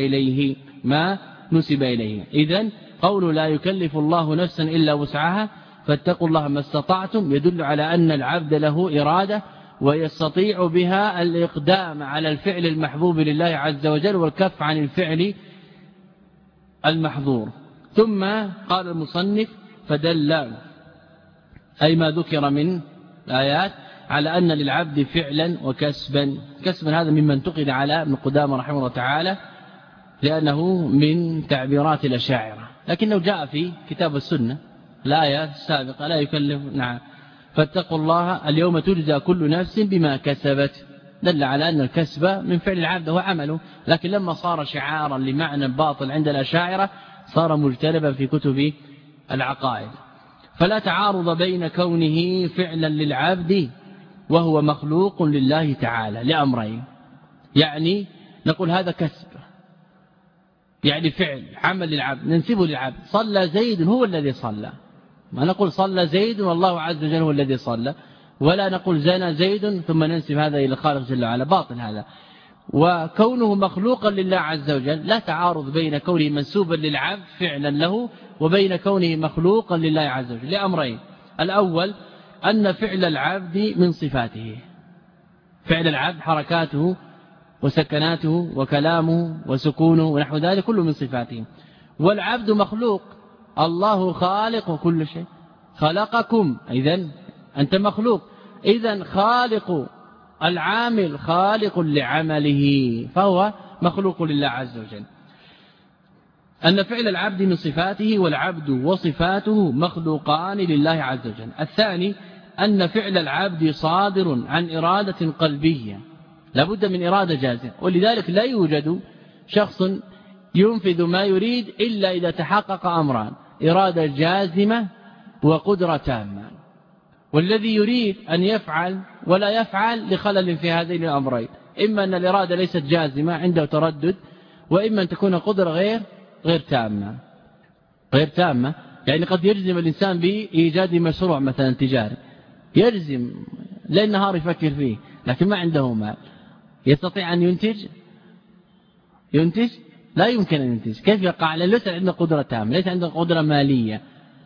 نسب إليه. إذن قول لا يكلف الله نفسا إلا وسعها فاتقوا الله ما استطعتم يدل على أن العبد له إرادة ويستطيع بها الإقدام على الفعل المحبوب لله عز وجل والكف عن الفعل المحظور. ثم قال المصنف فدل أي ما ذكر من الآيات على أن للعبد فعلا وكسبا. كسبا هذا مما انتقد على ابن قدامة رحمه الله تعالى لأنه من تعبيرات الأشاعرة، لكنه جاء في كتاب السنة الآية السابقة لا يكلف. نعم فاتقوا الله اليوم تجزى كل نفس بما كسبت. دل على أن الكسب من فعل العبد هو عمله، لكن لما صار شعارا لمعنى باطل عند الأشاعرة صار مجتلبا في كتب العقائد. فلا تعارض بين كونه فعلا للعبد وهو مخلوق لله تعالى لأمرين، يعني نقول هذا كسب، يعني فعل عمل للعبد ننسبه للعبد. صلى زيد هو الذي صلى، ما نقول صلى زيد والله عز وجل هو الذي صلى، ولا نقول زنى زيد ثم ننسب هذا إلى الخالق جل وعلا، باطل هذا. وكونه مخلوقا لله عز وجل لا تعارض بين كونه منسوبا للعبد فعلا له وبين كونه مخلوقا لله عز وجل لأمرين. الأول أن فعل العبد من صفاته، فعل العبد حركاته وسكناته وكلامه وسكونه ونحو ذلك كله من صفاته، والعبد مخلوق، الله خالق كل شيء، خلقكم، إذن أنت مخلوق، إذن خالق العامل خالق لعمله فهو مخلوق لله عز وجل. أن فعل العبد من صفاته والعبد وصفاته مخلوقان لله عز وجل. الثاني أن فعل العبد صادر عن إرادة قلبية، لابد من إرادة جازمة، ولذلك لا يوجد شخص ينفذ ما يريد إلا إذا تحقق أمران: إرادة جازمة وقدرة تامة. والذي يريد أن يفعل ولا يفعل لخلل في هذين الأمرين، إما أن الإرادة ليست جازمة عنده تردد، وإما أن تكون قدرة غير تامة. يعني قد يجزم الإنسان بإيجاد مشروع مثلا تجاري، يجزم ليل نهار يفكر فيه، لكن ما عنده مال. يستطيع أن ينتج؟ لا يمكن أن ينتج. كيف يقع؟ لأن ليس عنده قدرة تامة، ليس عنده قدرة مالية.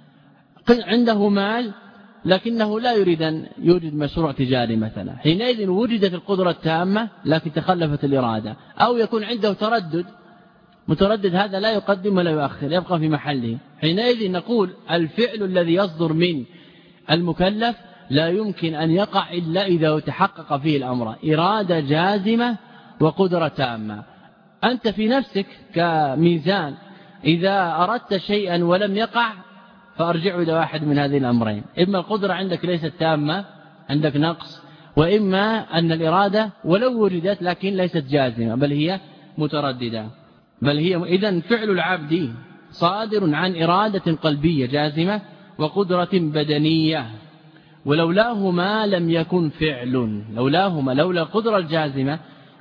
عنده مال لكنه لا يريد أن يوجد مشروع تجاري مثلا، حينئذ وجدت القدرة التامة لكن تخلفت الإرادة. أو يكون عنده متردد، هذا لا يقدم ولا يؤخر، يبقى في محله. حينئذ نقول الفعل الذي يصدر من المكلف لا يمكن أن يقع إلا إذا تحقق فيه الأمر: إرادة جازمة وقدرة تامة. أنت في نفسك كميزان، إذا أردت شيئا ولم يقع فأرجع إلى واحد من هذين الأمرين: إما القدرة عندك ليست تامة، عندك نقص، وإما أن الإرادة ولو وجدت لكن ليست جازمة بل هي مترددة. إذن فعل العبد صادر عن إرادة قلبية جازمة وقدرة بدنية، ولولاهما لم يكن فعل. لولا القدرة الجازمة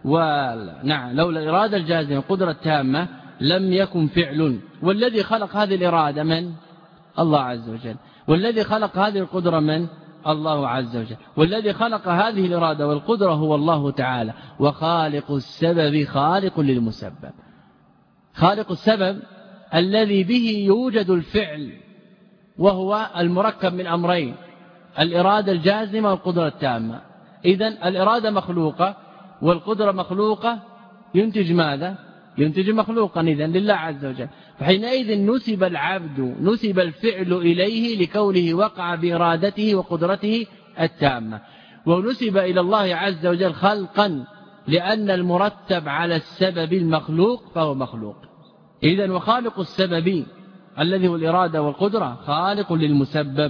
لولا الإرادة الجازمة قدرة تامة لم يكن فعل. والذي خلق هذه الإرادة من؟ الله عز وجل. والذي خلق هذه القدرة من؟ الله عز وجل. والذي خلق هذه الإرادة والقدرة هو الله تعالى. وخالق السبب خالق للمسبب. خالق السبب الذي به يوجد الفعل، وهو المركب من أمرين: الإرادة الجازمة والقدرة التامة. إذن الإرادة مخلوقة والقدرة مخلوقة، ينتج ماذا؟ ينتج مخلوقا إذن لله عز وجل. فحينئذ نسب الفعل إليه لكونه وقع بإرادته وقدرته التامة، ونسب إلى الله عز وجل خلقا لأن المرتب على السبب المخلوق فهو مخلوق. إذن وخالق السبب الذي هو الإرادة والقدرة خالق للمسبب.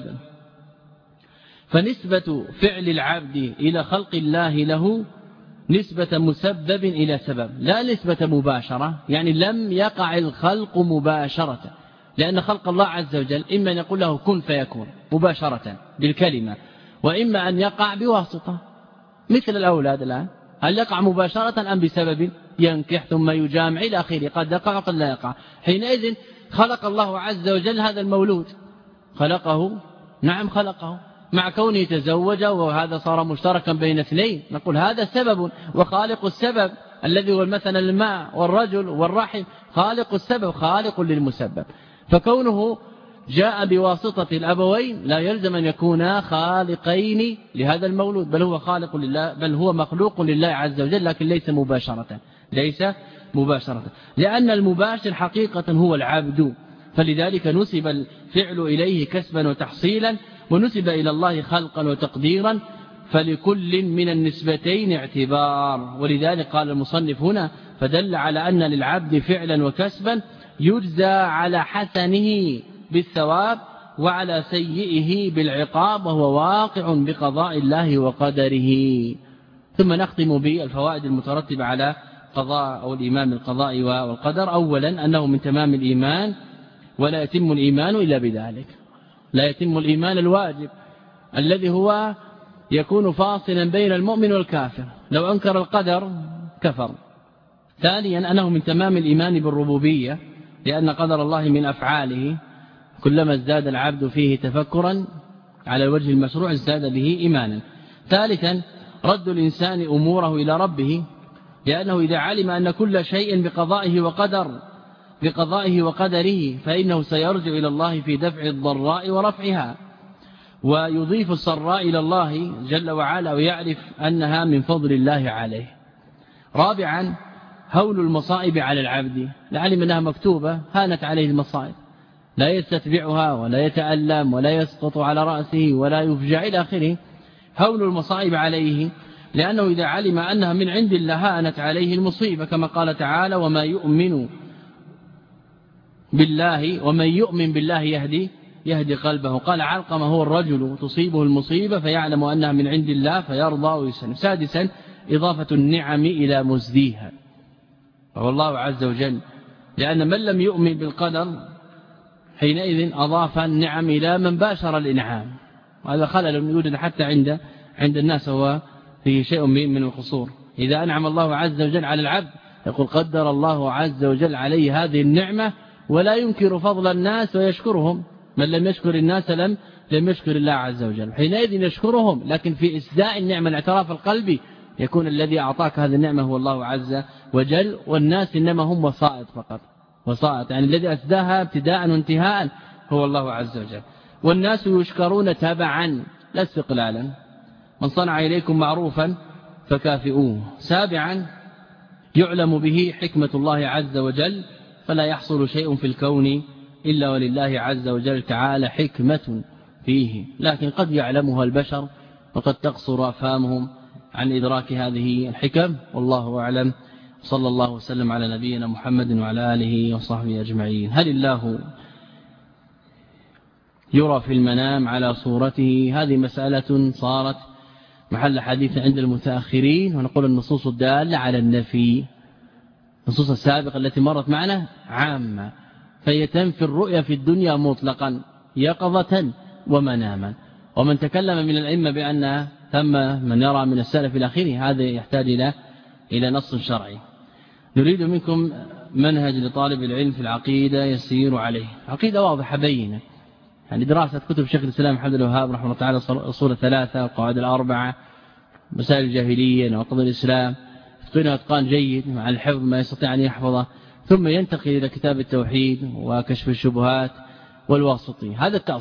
فنسبة فعل العبد إلى خلق الله له نسبة مسبب إلى سبب، لا نسبة مباشرة، يعني لم يقع الخلق مباشرة، لأن خلق الله عز وجل إما أن يقول له كن فيكون مباشرة بالكلمة، وإما أن يقع بواسطة، مثل الأولاد الآن، هل يقع مباشرة أم بسبب ينكح ثم يجامع إلى آخره؟ قد يقع وقد لا يقع. حينئذ خلق الله عز وجل هذا المولود، خلقه، نعم خلقه، مع كونه يتزوج وهذا صار مشتركا بين اثنين، نقول هذا سبب. وخالق السبب الذي هو مثلا الماء والرجل والرحم، خالق السبب خالق للمسبب. فكونه جاء بواسطة الأبوين لا يلزم أن يكونا خالقين لهذا المولود، بل هو خالق لله، بل هو مخلوق لله عز وجل، لكن ليس مباشرة، لأن المباشر حقيقة هو العبد. فلذلك نسب الفعل إليه كسبا وتحصيلا، ونسب إلى الله خلقا وتقديرا، فلكل من النسبتين اعتبار. ولذلك قال المصنف هنا: فدل على أن للعبد فعلا وكسبا يجزى على حسنه بالثواب وعلى سيئه بالعقاب، وهو واقع بقضاء الله وقدره. ثم نختم بالفوائد المترتبة على قضاء أو الإيمان بالقضاء والقدر. أولا أنه من تمام الإيمان ولا يتم الإيمان إلا بذلك. لا يتم الإيمان الواجب الذي هو يكون فاصلا بين المؤمن والكافر، لو أنكر القدر كفر. ثانيا أنه من تمام الإيمان بالربوبية، لأن قدر الله من أفعاله، كلما ازداد العبد فيه تفكرا على الوجه المشروع ازداد به إيمانا. ثالثا رد الإنسان أموره إلى ربه، لأنه إذا علم أن كل شيء بقضائه وقدره فإنه سيرجع إلى الله في دفع الضراء ورفعها، ويضيف السراء إلى الله جل وعلا، ويعرف أنها من فضل الله عليه. رابعا هول المصائب على العبد، لعلم أنها مكتوبة هانت عليه المصائب، لا يستتبعها ولا يتألم ولا يسقط على رأسه ولا يفجع إلى آخره. هول المصائب عليه لأنه إذا علم أنها من عند الله هانت عليه المصيبة، كما قال تعالى ومن يؤمن بالله يهدي قلبه. قال علقمة هو الرجل تصيبه المصيبة فيعلم أنها من عند الله فيرضى ويسلم. سادسا إضافة النعم إلى مزديها، وهو الله عز وجل، لأن من لم يؤمن بالقدر حينئذ أضاف النعم إلى من باشر الإنعام، وهذا خلل يوجد حتى عند الناس، هو فيه شيء من القصور. إذا أنعم الله عز وجل على العبد يقول قدر الله عز وجل عليه هذه النعمة، ولا ينكر فضل الناس ويشكرهم. من لم يشكر الناس لم يشكر الله عز وجل، حينئذ يشكرهم، لكن في إسداء النعمة الاعتراف القلبي يكون الذي أعطاك هذه النعمة هو الله عز وجل، والناس إنما هم وسائط فقط، وسائط يعني الذي أسداها ابتداء وانتهاء هو الله عز وجل. والناس يشكرون تبعا لا استقلالا، من صنع إليكم معروفا فكافئوه. سابعا يعلم به حكمة الله عز وجل، فلا يحصل شيء في الكون إلا ولله عز وجل تعالى حكمة فيه، لكن قد يعلمها البشر وقد تقصر أفهامهم عن إدراك هذه الحكم، والله أعلم. صلى الله وسلم على نبينا محمد وعلى آله وصحبه أجمعين. هل الله يرى في المنام على صورته؟ هذه مسألة صارت محل حديث عند المتأخرين، ونقول النصوص الدالة على النفي، النصوص السابقة التي مرت معنا عامة، فهي تنفي الرؤيا في الدنيا مطلقا يقظة ومناما. ومن تكلم من الأئمة بأن ثم من يرى من السلف إلى آخره، هذا يحتاج إلى نص شرعي. نريد منكم منهج لطالب العلم في العقيدة يسير عليه، عقيدة واضحة بينة، يعني دراسة كتب شيخ الإسلام محمد الوهاب رحمه الله تعالى، أصول الثلاثة والقواعد الأربعة، مسائل الجاهلية، نواقض الإسلام، يتقنها إتقان جيد مع الحفظ ما يستطيع أن يحفظه، ثم ينتقل إلى كتاب التوحيد وكشف الشبهات والواسطي.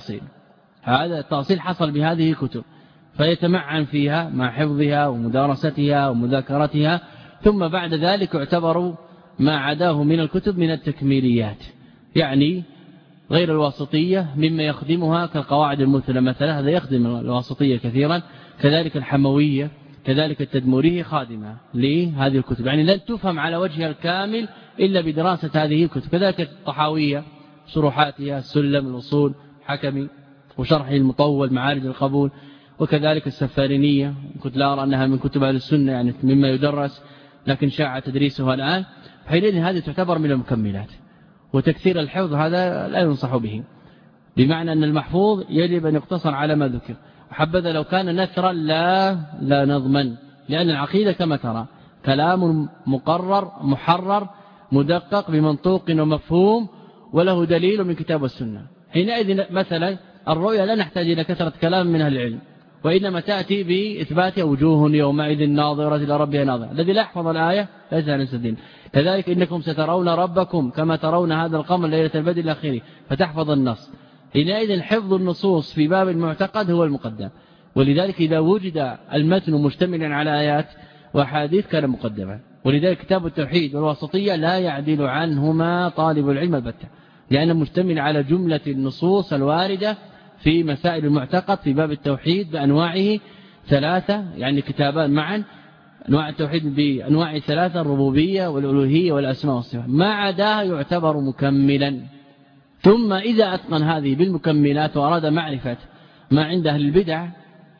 هذا التأصيل حصل بهذه الكتب، فيتمعن فيها مع حفظها ومدارستها ومذاكرتها، ثم بعد ذلك يعتبر ما عداه من الكتب من التكميليات، يعني غير الواسطية مما يخدمها كالقواعد المثلى مثلا، هذا يخدم الواسطية كثيرا، كذلك الحموية، كذلك التدمرية خادمة لهذه الكتب، يعني لن تفهم على وجهها الكامل إلا بدراسة هذه الكتب. كذلك الطحاوية شروحاتها، السلم، الأصول، حكمي وشرحه المطول، معارج القبول، وكذلك السفارينية، كنت لا أرى أنها من كتب أهل السنة يعني مما يدرس، لكن شاع تدريسها الآن، حينئذ هذه تعتبر من المكملات. وتكثير الحفظ هذا لا ينصح به، بمعنى أن المحفوظ يجب أن يقتصر على ما ذكر، وحبذا لو كان نثرا لا نضمن، لأن العقيدة كما ترى كلام مقرر محرر مدقق بمنطوق ومفهوم، وله دليل من كتاب والسنة. حينئذ مثلا الرؤيا لا نحتاج إلى كثرة كلام من أهل العلم، وإنما تأتي بإثبات وجوه يومئذ ناظرة إلى ربها ناظرة، الذي لا يحفظ الآية ليس عن السدين. كذلك إنكم سترون ربكم كما ترون هذا القمر ليلة البدر إلى آخره، فتحفظ النص. حينئذ حفظ النصوص في باب المعتقد هو المقدم، ولذلك إذا وجد المتن مشتملا على آيات وحديث كان مقدما. ولذلك كتاب التوحيد والواسطية لا يعدل عنهما طالب العلم البتة، لأنه مشتمل على جملة النصوص الواردة في مسائل المعتقد في باب التوحيد بأنواعه ثلاثة، يعني كتابان معا، أنواع التوحيد بأنواع ثلاثة، الربوبية والألوهية والأسماء والصفات، ما عداها يعتبر مكملا. ثم إذا أتقن هذه بالمكملات وأراد معرفة ما عند أهل البدع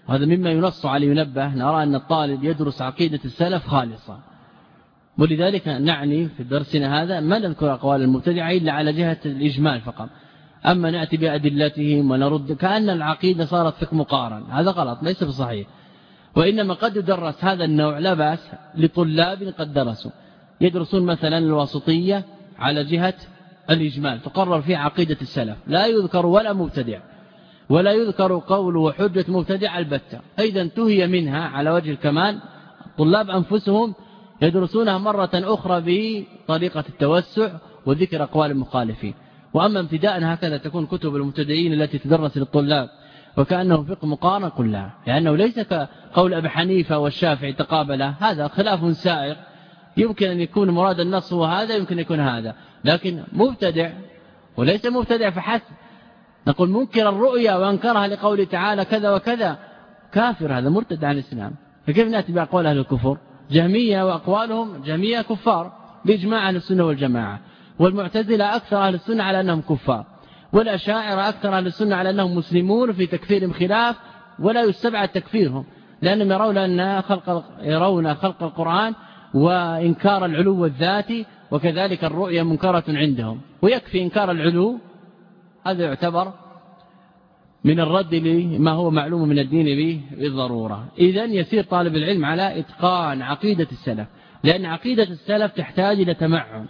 وهذا مما ينص عليه ينبه. نرى أن الطالب يدرس عقيدة السلف خالصة، ولذلك نعني في درسنا هذا ما نذكر أقوال المبتدعة إلا على جهة الإجمال فقط، أما نأتي بأدلتهم ونرد كأن العقيدة صارت فقه مقارن، هذا غلط ليس بصحيح. وإنما قد يدرس هذا النوع لا بأس لطلاب قد درسوا، يدرسون مثلا الواسطية على جهة الإجمال تقرر فيه عقيدة السلف، لا يذكر ولا مبتدع ولا يذكر قول وحجة مبتدع البتة، إذا انتهي منها على وجه الكمال. الطلاب أنفسهم يدرسونها مرة أخرى بطريقة التوسع وذكر أقوال المخالفين. وأما ابتداء هكذا تكون كتب المبتدئين التي تدرس للطلاب وكأنه فقه مقارن كلها، لأنه ليس كقول أبي حنيفة والشافعي تقابله، هذا خلاف سائغ، يمكن أن يكون مراد النص وهذا يمكن يكون هذا، لكن مبتدع وليس مبتدع فحسب. نقول منكر الرؤيا وانكرها لقول تعالى كذا وكذا كافر، هذا مرتد عن الإسلام. فكيف نأتي بأقوال أهل الكفر؟ جهمية وأقوالهم جهمية كفار بإجماع أهل السنة والجماعة، والمعتزلة أكثر أهل السنة على أنهم كفار، والأشاعرة أكثر أهل السنة على أنهم مسلمون في تكفيرهم خلاف ولا يستبعد تكفيرهم، لأنهم يرون خلق القرآن وإنكار العلو الذاتي، وكذلك الرؤية منكرة عندهم، ويكفي إنكار العلو، هذا يعتبر من الرد لما هو معلوم من الدين به بالضرورة. إذن يسير طالب العلم على إتقان عقيدة السلف، لأن عقيدة السلف تحتاج إلى تمعن.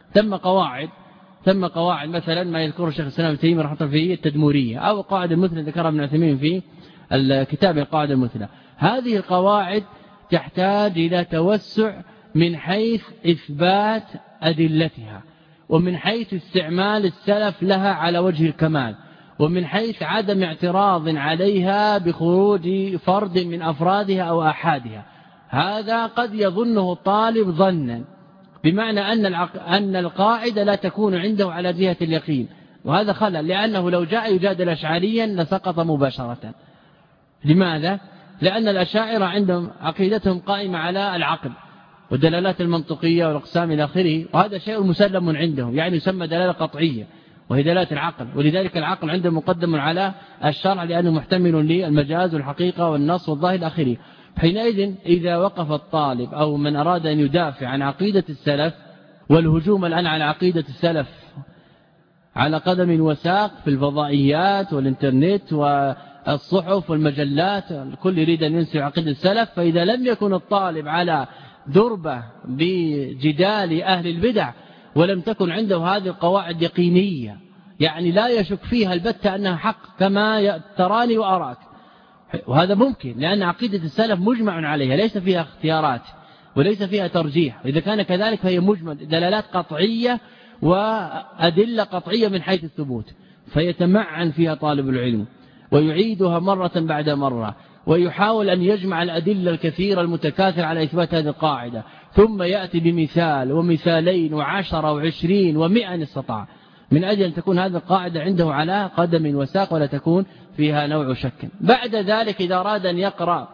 ثم قواعد مثلا ما يذكره الشيخ الإسلام ابن تيمية رحمه الله فيه التدمورية، أو قاعدة المثلى ذكرها ابن عثيمين في الكتاب القاعدة المثلى. هذه القواعد تحتاج إلى توسع من حيث إثبات أدلتها، ومن حيث استعمال السلف لها على وجه الكمال، ومن حيث عدم اعتراض عليها بخروج فرد من أفرادها أو أحادها. هذا قد يظنه الطالب ظنا، بمعنى أن القاعدة لا تكون عنده على جهة اليقين، وهذا خلل، لأنه لو جاء يجادل أشعريا لسقط مباشرة. لماذا؟ لأن الأشاعرة عندهم عقيدتهم قائمة على العقل والدلالات المنطقية والأقسام إلى آخره، وهذا شيء مسلم عندهم، يعني يسمى دلالة قطعية وهي دلالة العقل، ولذلك العقل عندهم مقدم على الشرع لأنه محتمل للمجاز والحقيقة والنص والظاهر إلى آخره. حينئذ إذا وقف الطالب أو من أراد أن يدافع عن عقيدة السلف، والهجوم الآن على عقيدة السلف على قدم وساق في الفضائيات والإنترنت والصحف والمجلات، الكل يريد أن ينسي عقيدة السلف، فإذا لم يكن الطالب على دربة بجدال أهل البدع ولم تكن عنده هذه القواعد يقينية، يعني لا يشك فيها البتة أنها حق كما تراني وأراك، وهذا ممكن لأن عقيدة السلف مجمع عليها، ليس فيها اختيارات وليس فيها ترجيح، وإذا كان كذلك فهي مجمل دلالات قطعية وأدلة قطعية من حيث الثبوت، فيتمعن فيها طالب العلم ويعيدها مرة بعد مرة، ويحاول أن يجمع الأدلة الكثيرة المتكاثرة على إثبات هذه القاعدة، ثم يأتي بمثال ومثالين وعشرة وعشرين ومئة إن استطاع، من أجل أن تكون هذه القاعدة عنده على قدم وساق ولا تكون فيها نوع شك. بعد ذلك إذا أراد أن يقرأ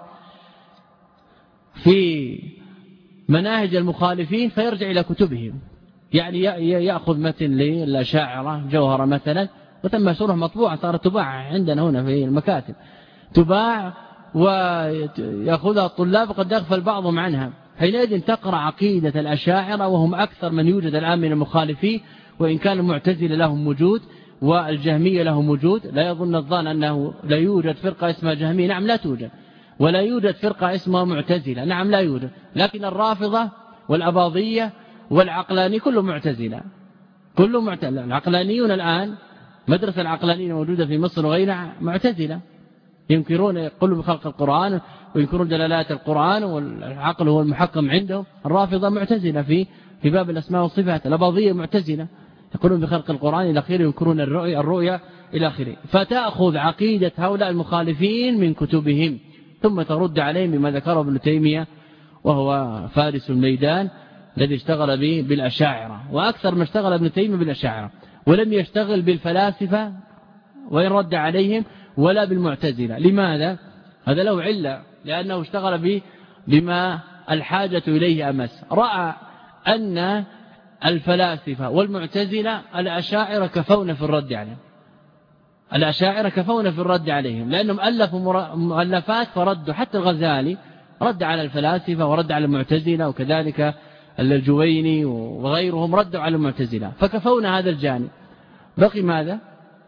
في مناهج المخالفين فيرجع إلى كتبهم، يعني يأخذ متن للأشاعرة جوهرة مثلا، وتم شرح مطبوعة صارت تباع عندنا هنا في المكاتب، تباع ويأخذها الطلاب قد يغفل بعضهم عنها. حينئذ تقرأ عقيدة الأشاعرة وهم أكثر من يوجد الآن من المخالفين، وإن كان المعتزلة لهم وجود والجهمية لهم وجود، لا يظن الظان أنه لا يوجد فرقة اسمها جهمية، نعم لا توجد، ولا يوجد فرقة اسمها معتزلة، نعم لا يوجد، لكن الرافضة والأباضية والعقلاني كله معتزلة، كله معتزلة. العقلانيون الآن مدرسة العقلانيين موجودة في مصر وغيرها معتزلة، ينكرون يقولوا بخلق القرآن وينكرون دلالات القرآن والعقل هو المحكم عندهم. الرافضة معتزلة في باب الأسماء والصفات، الأباضية معتزلة يقولون بخلق القرآن إلى آخره، ينكرون الرؤيا إلى آخره. فتأخذ عقيدة هؤلاء المخالفين من كتبهم ثم ترد عليهم بما ذكره ابن تيمية، وهو فارس الميدان الذي اشتغل به بالأشاعرة، وأكثر ما اشتغل ابن تيمية بالأشاعرة، ولم يشتغل بالفلاسفة وإن رد عليهم ولا بالمعتزلة. لماذا؟ هذا له علة، لأنه اشتغل بما الحاجة إليه أمس، رأى أن الفلاسفة والمعتزلة الأشاعرة كفون في الرد عليهم، الأشاعرة كفونا في الرد عليهم لأنهم ألفوا مؤلفات فردوا، حتى الغزالي رد على الفلاسفة ورد على المعتزلة، وكذلك الجويني وغيرهم ردوا على المعتزلة، فكفونا هذا الجانب. بقي ماذا؟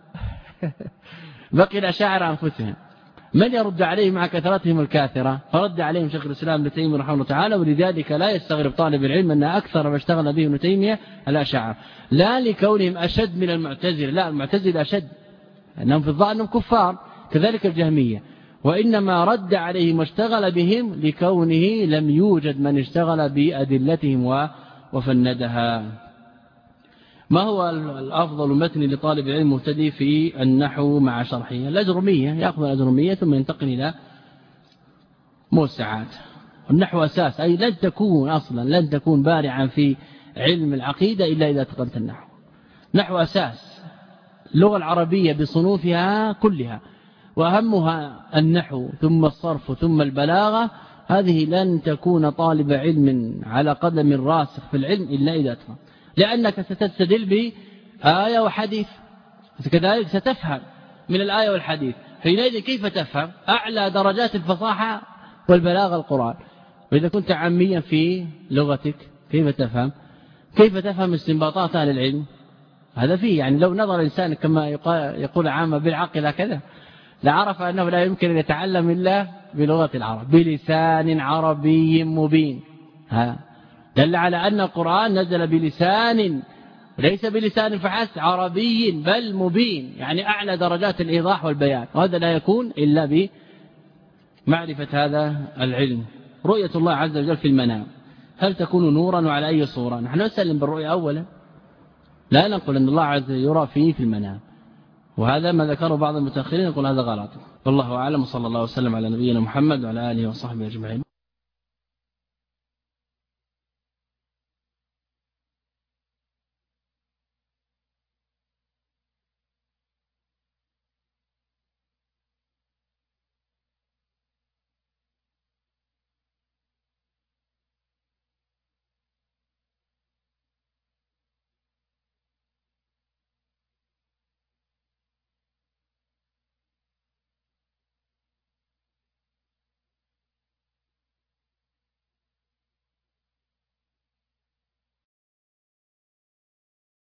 بقي الأشاعرة أنفسهم، من يرد عليهم مع كثرتهم الكاثرة؟ فرد عليهم شيخ الإسلام ابن تيمية رحمه الله تعالى. ولذلك لا يستغرب طالب العلم أن أكثر ما اشتغل به ابن تيمية الأشاعرة، لا لكونهم أشد من المعتزلة، لا، المعتزلة أشد أنهم في الظاهر أنهم كفار، كذلك الجهمية، وإنما رد عليهم واشتغل بهم لكونه لم يوجد من اشتغل بأدلتهم وفندها. ما هو الأفضل متن لطالب العلم مبتدئ في النحو مع شرحه؟ الأجرمية، يأخذ الأجرمية ثم ينتقل إلى موسعات. النحو أساس، أي لن تكون بارعا في علم العقيدة إلا إذا اتقنت النحو. نحو أساس اللغة العربية بصنوفها كلها، وأهمها النحو ثم الصرف ثم البلاغة. هذه لن تكون طالب علم على قدم راسخ في العلم إلا إذا اتقن، لأنك ستستدل بآية وحديث، كذلك ستفهم من الآية والحديث، حينئذ كيف تفهم؟ أعلى درجات الفصاحة والبلاغة القرآن. وإذا كنت عاميا في لغتك كيف تفهم؟ كيف تفهم استنباطات أهل العلم؟ هذا فيه، يعني لو نظر الإنسان كما يقول عامة بالعقل هكذا لعرف أنه لا يمكن أن يتعلم إلا بلغة العرب بلسان عربي مبين. دل على أن القرآن نزل بلسان، ليس بلسان فحسب، عربي بل مبين، يعني أعلى درجات الإيضاح والبيان، وهذا لا يكون إلا بمعرفة هذا العلم. رؤية الله عز وجل في المنام هل تكون نورا وعلى أي صورة؟ نحن نسلم بالرؤية أولا، لا نقول أن الله عز وجل يرى فيه في المنام، وهذا ما ذكره بعض المتأخرين يقول هذا غلط. والله أعلم، صلى الله وسلم على نبينا محمد وعلى آله وصحبه أجمعين.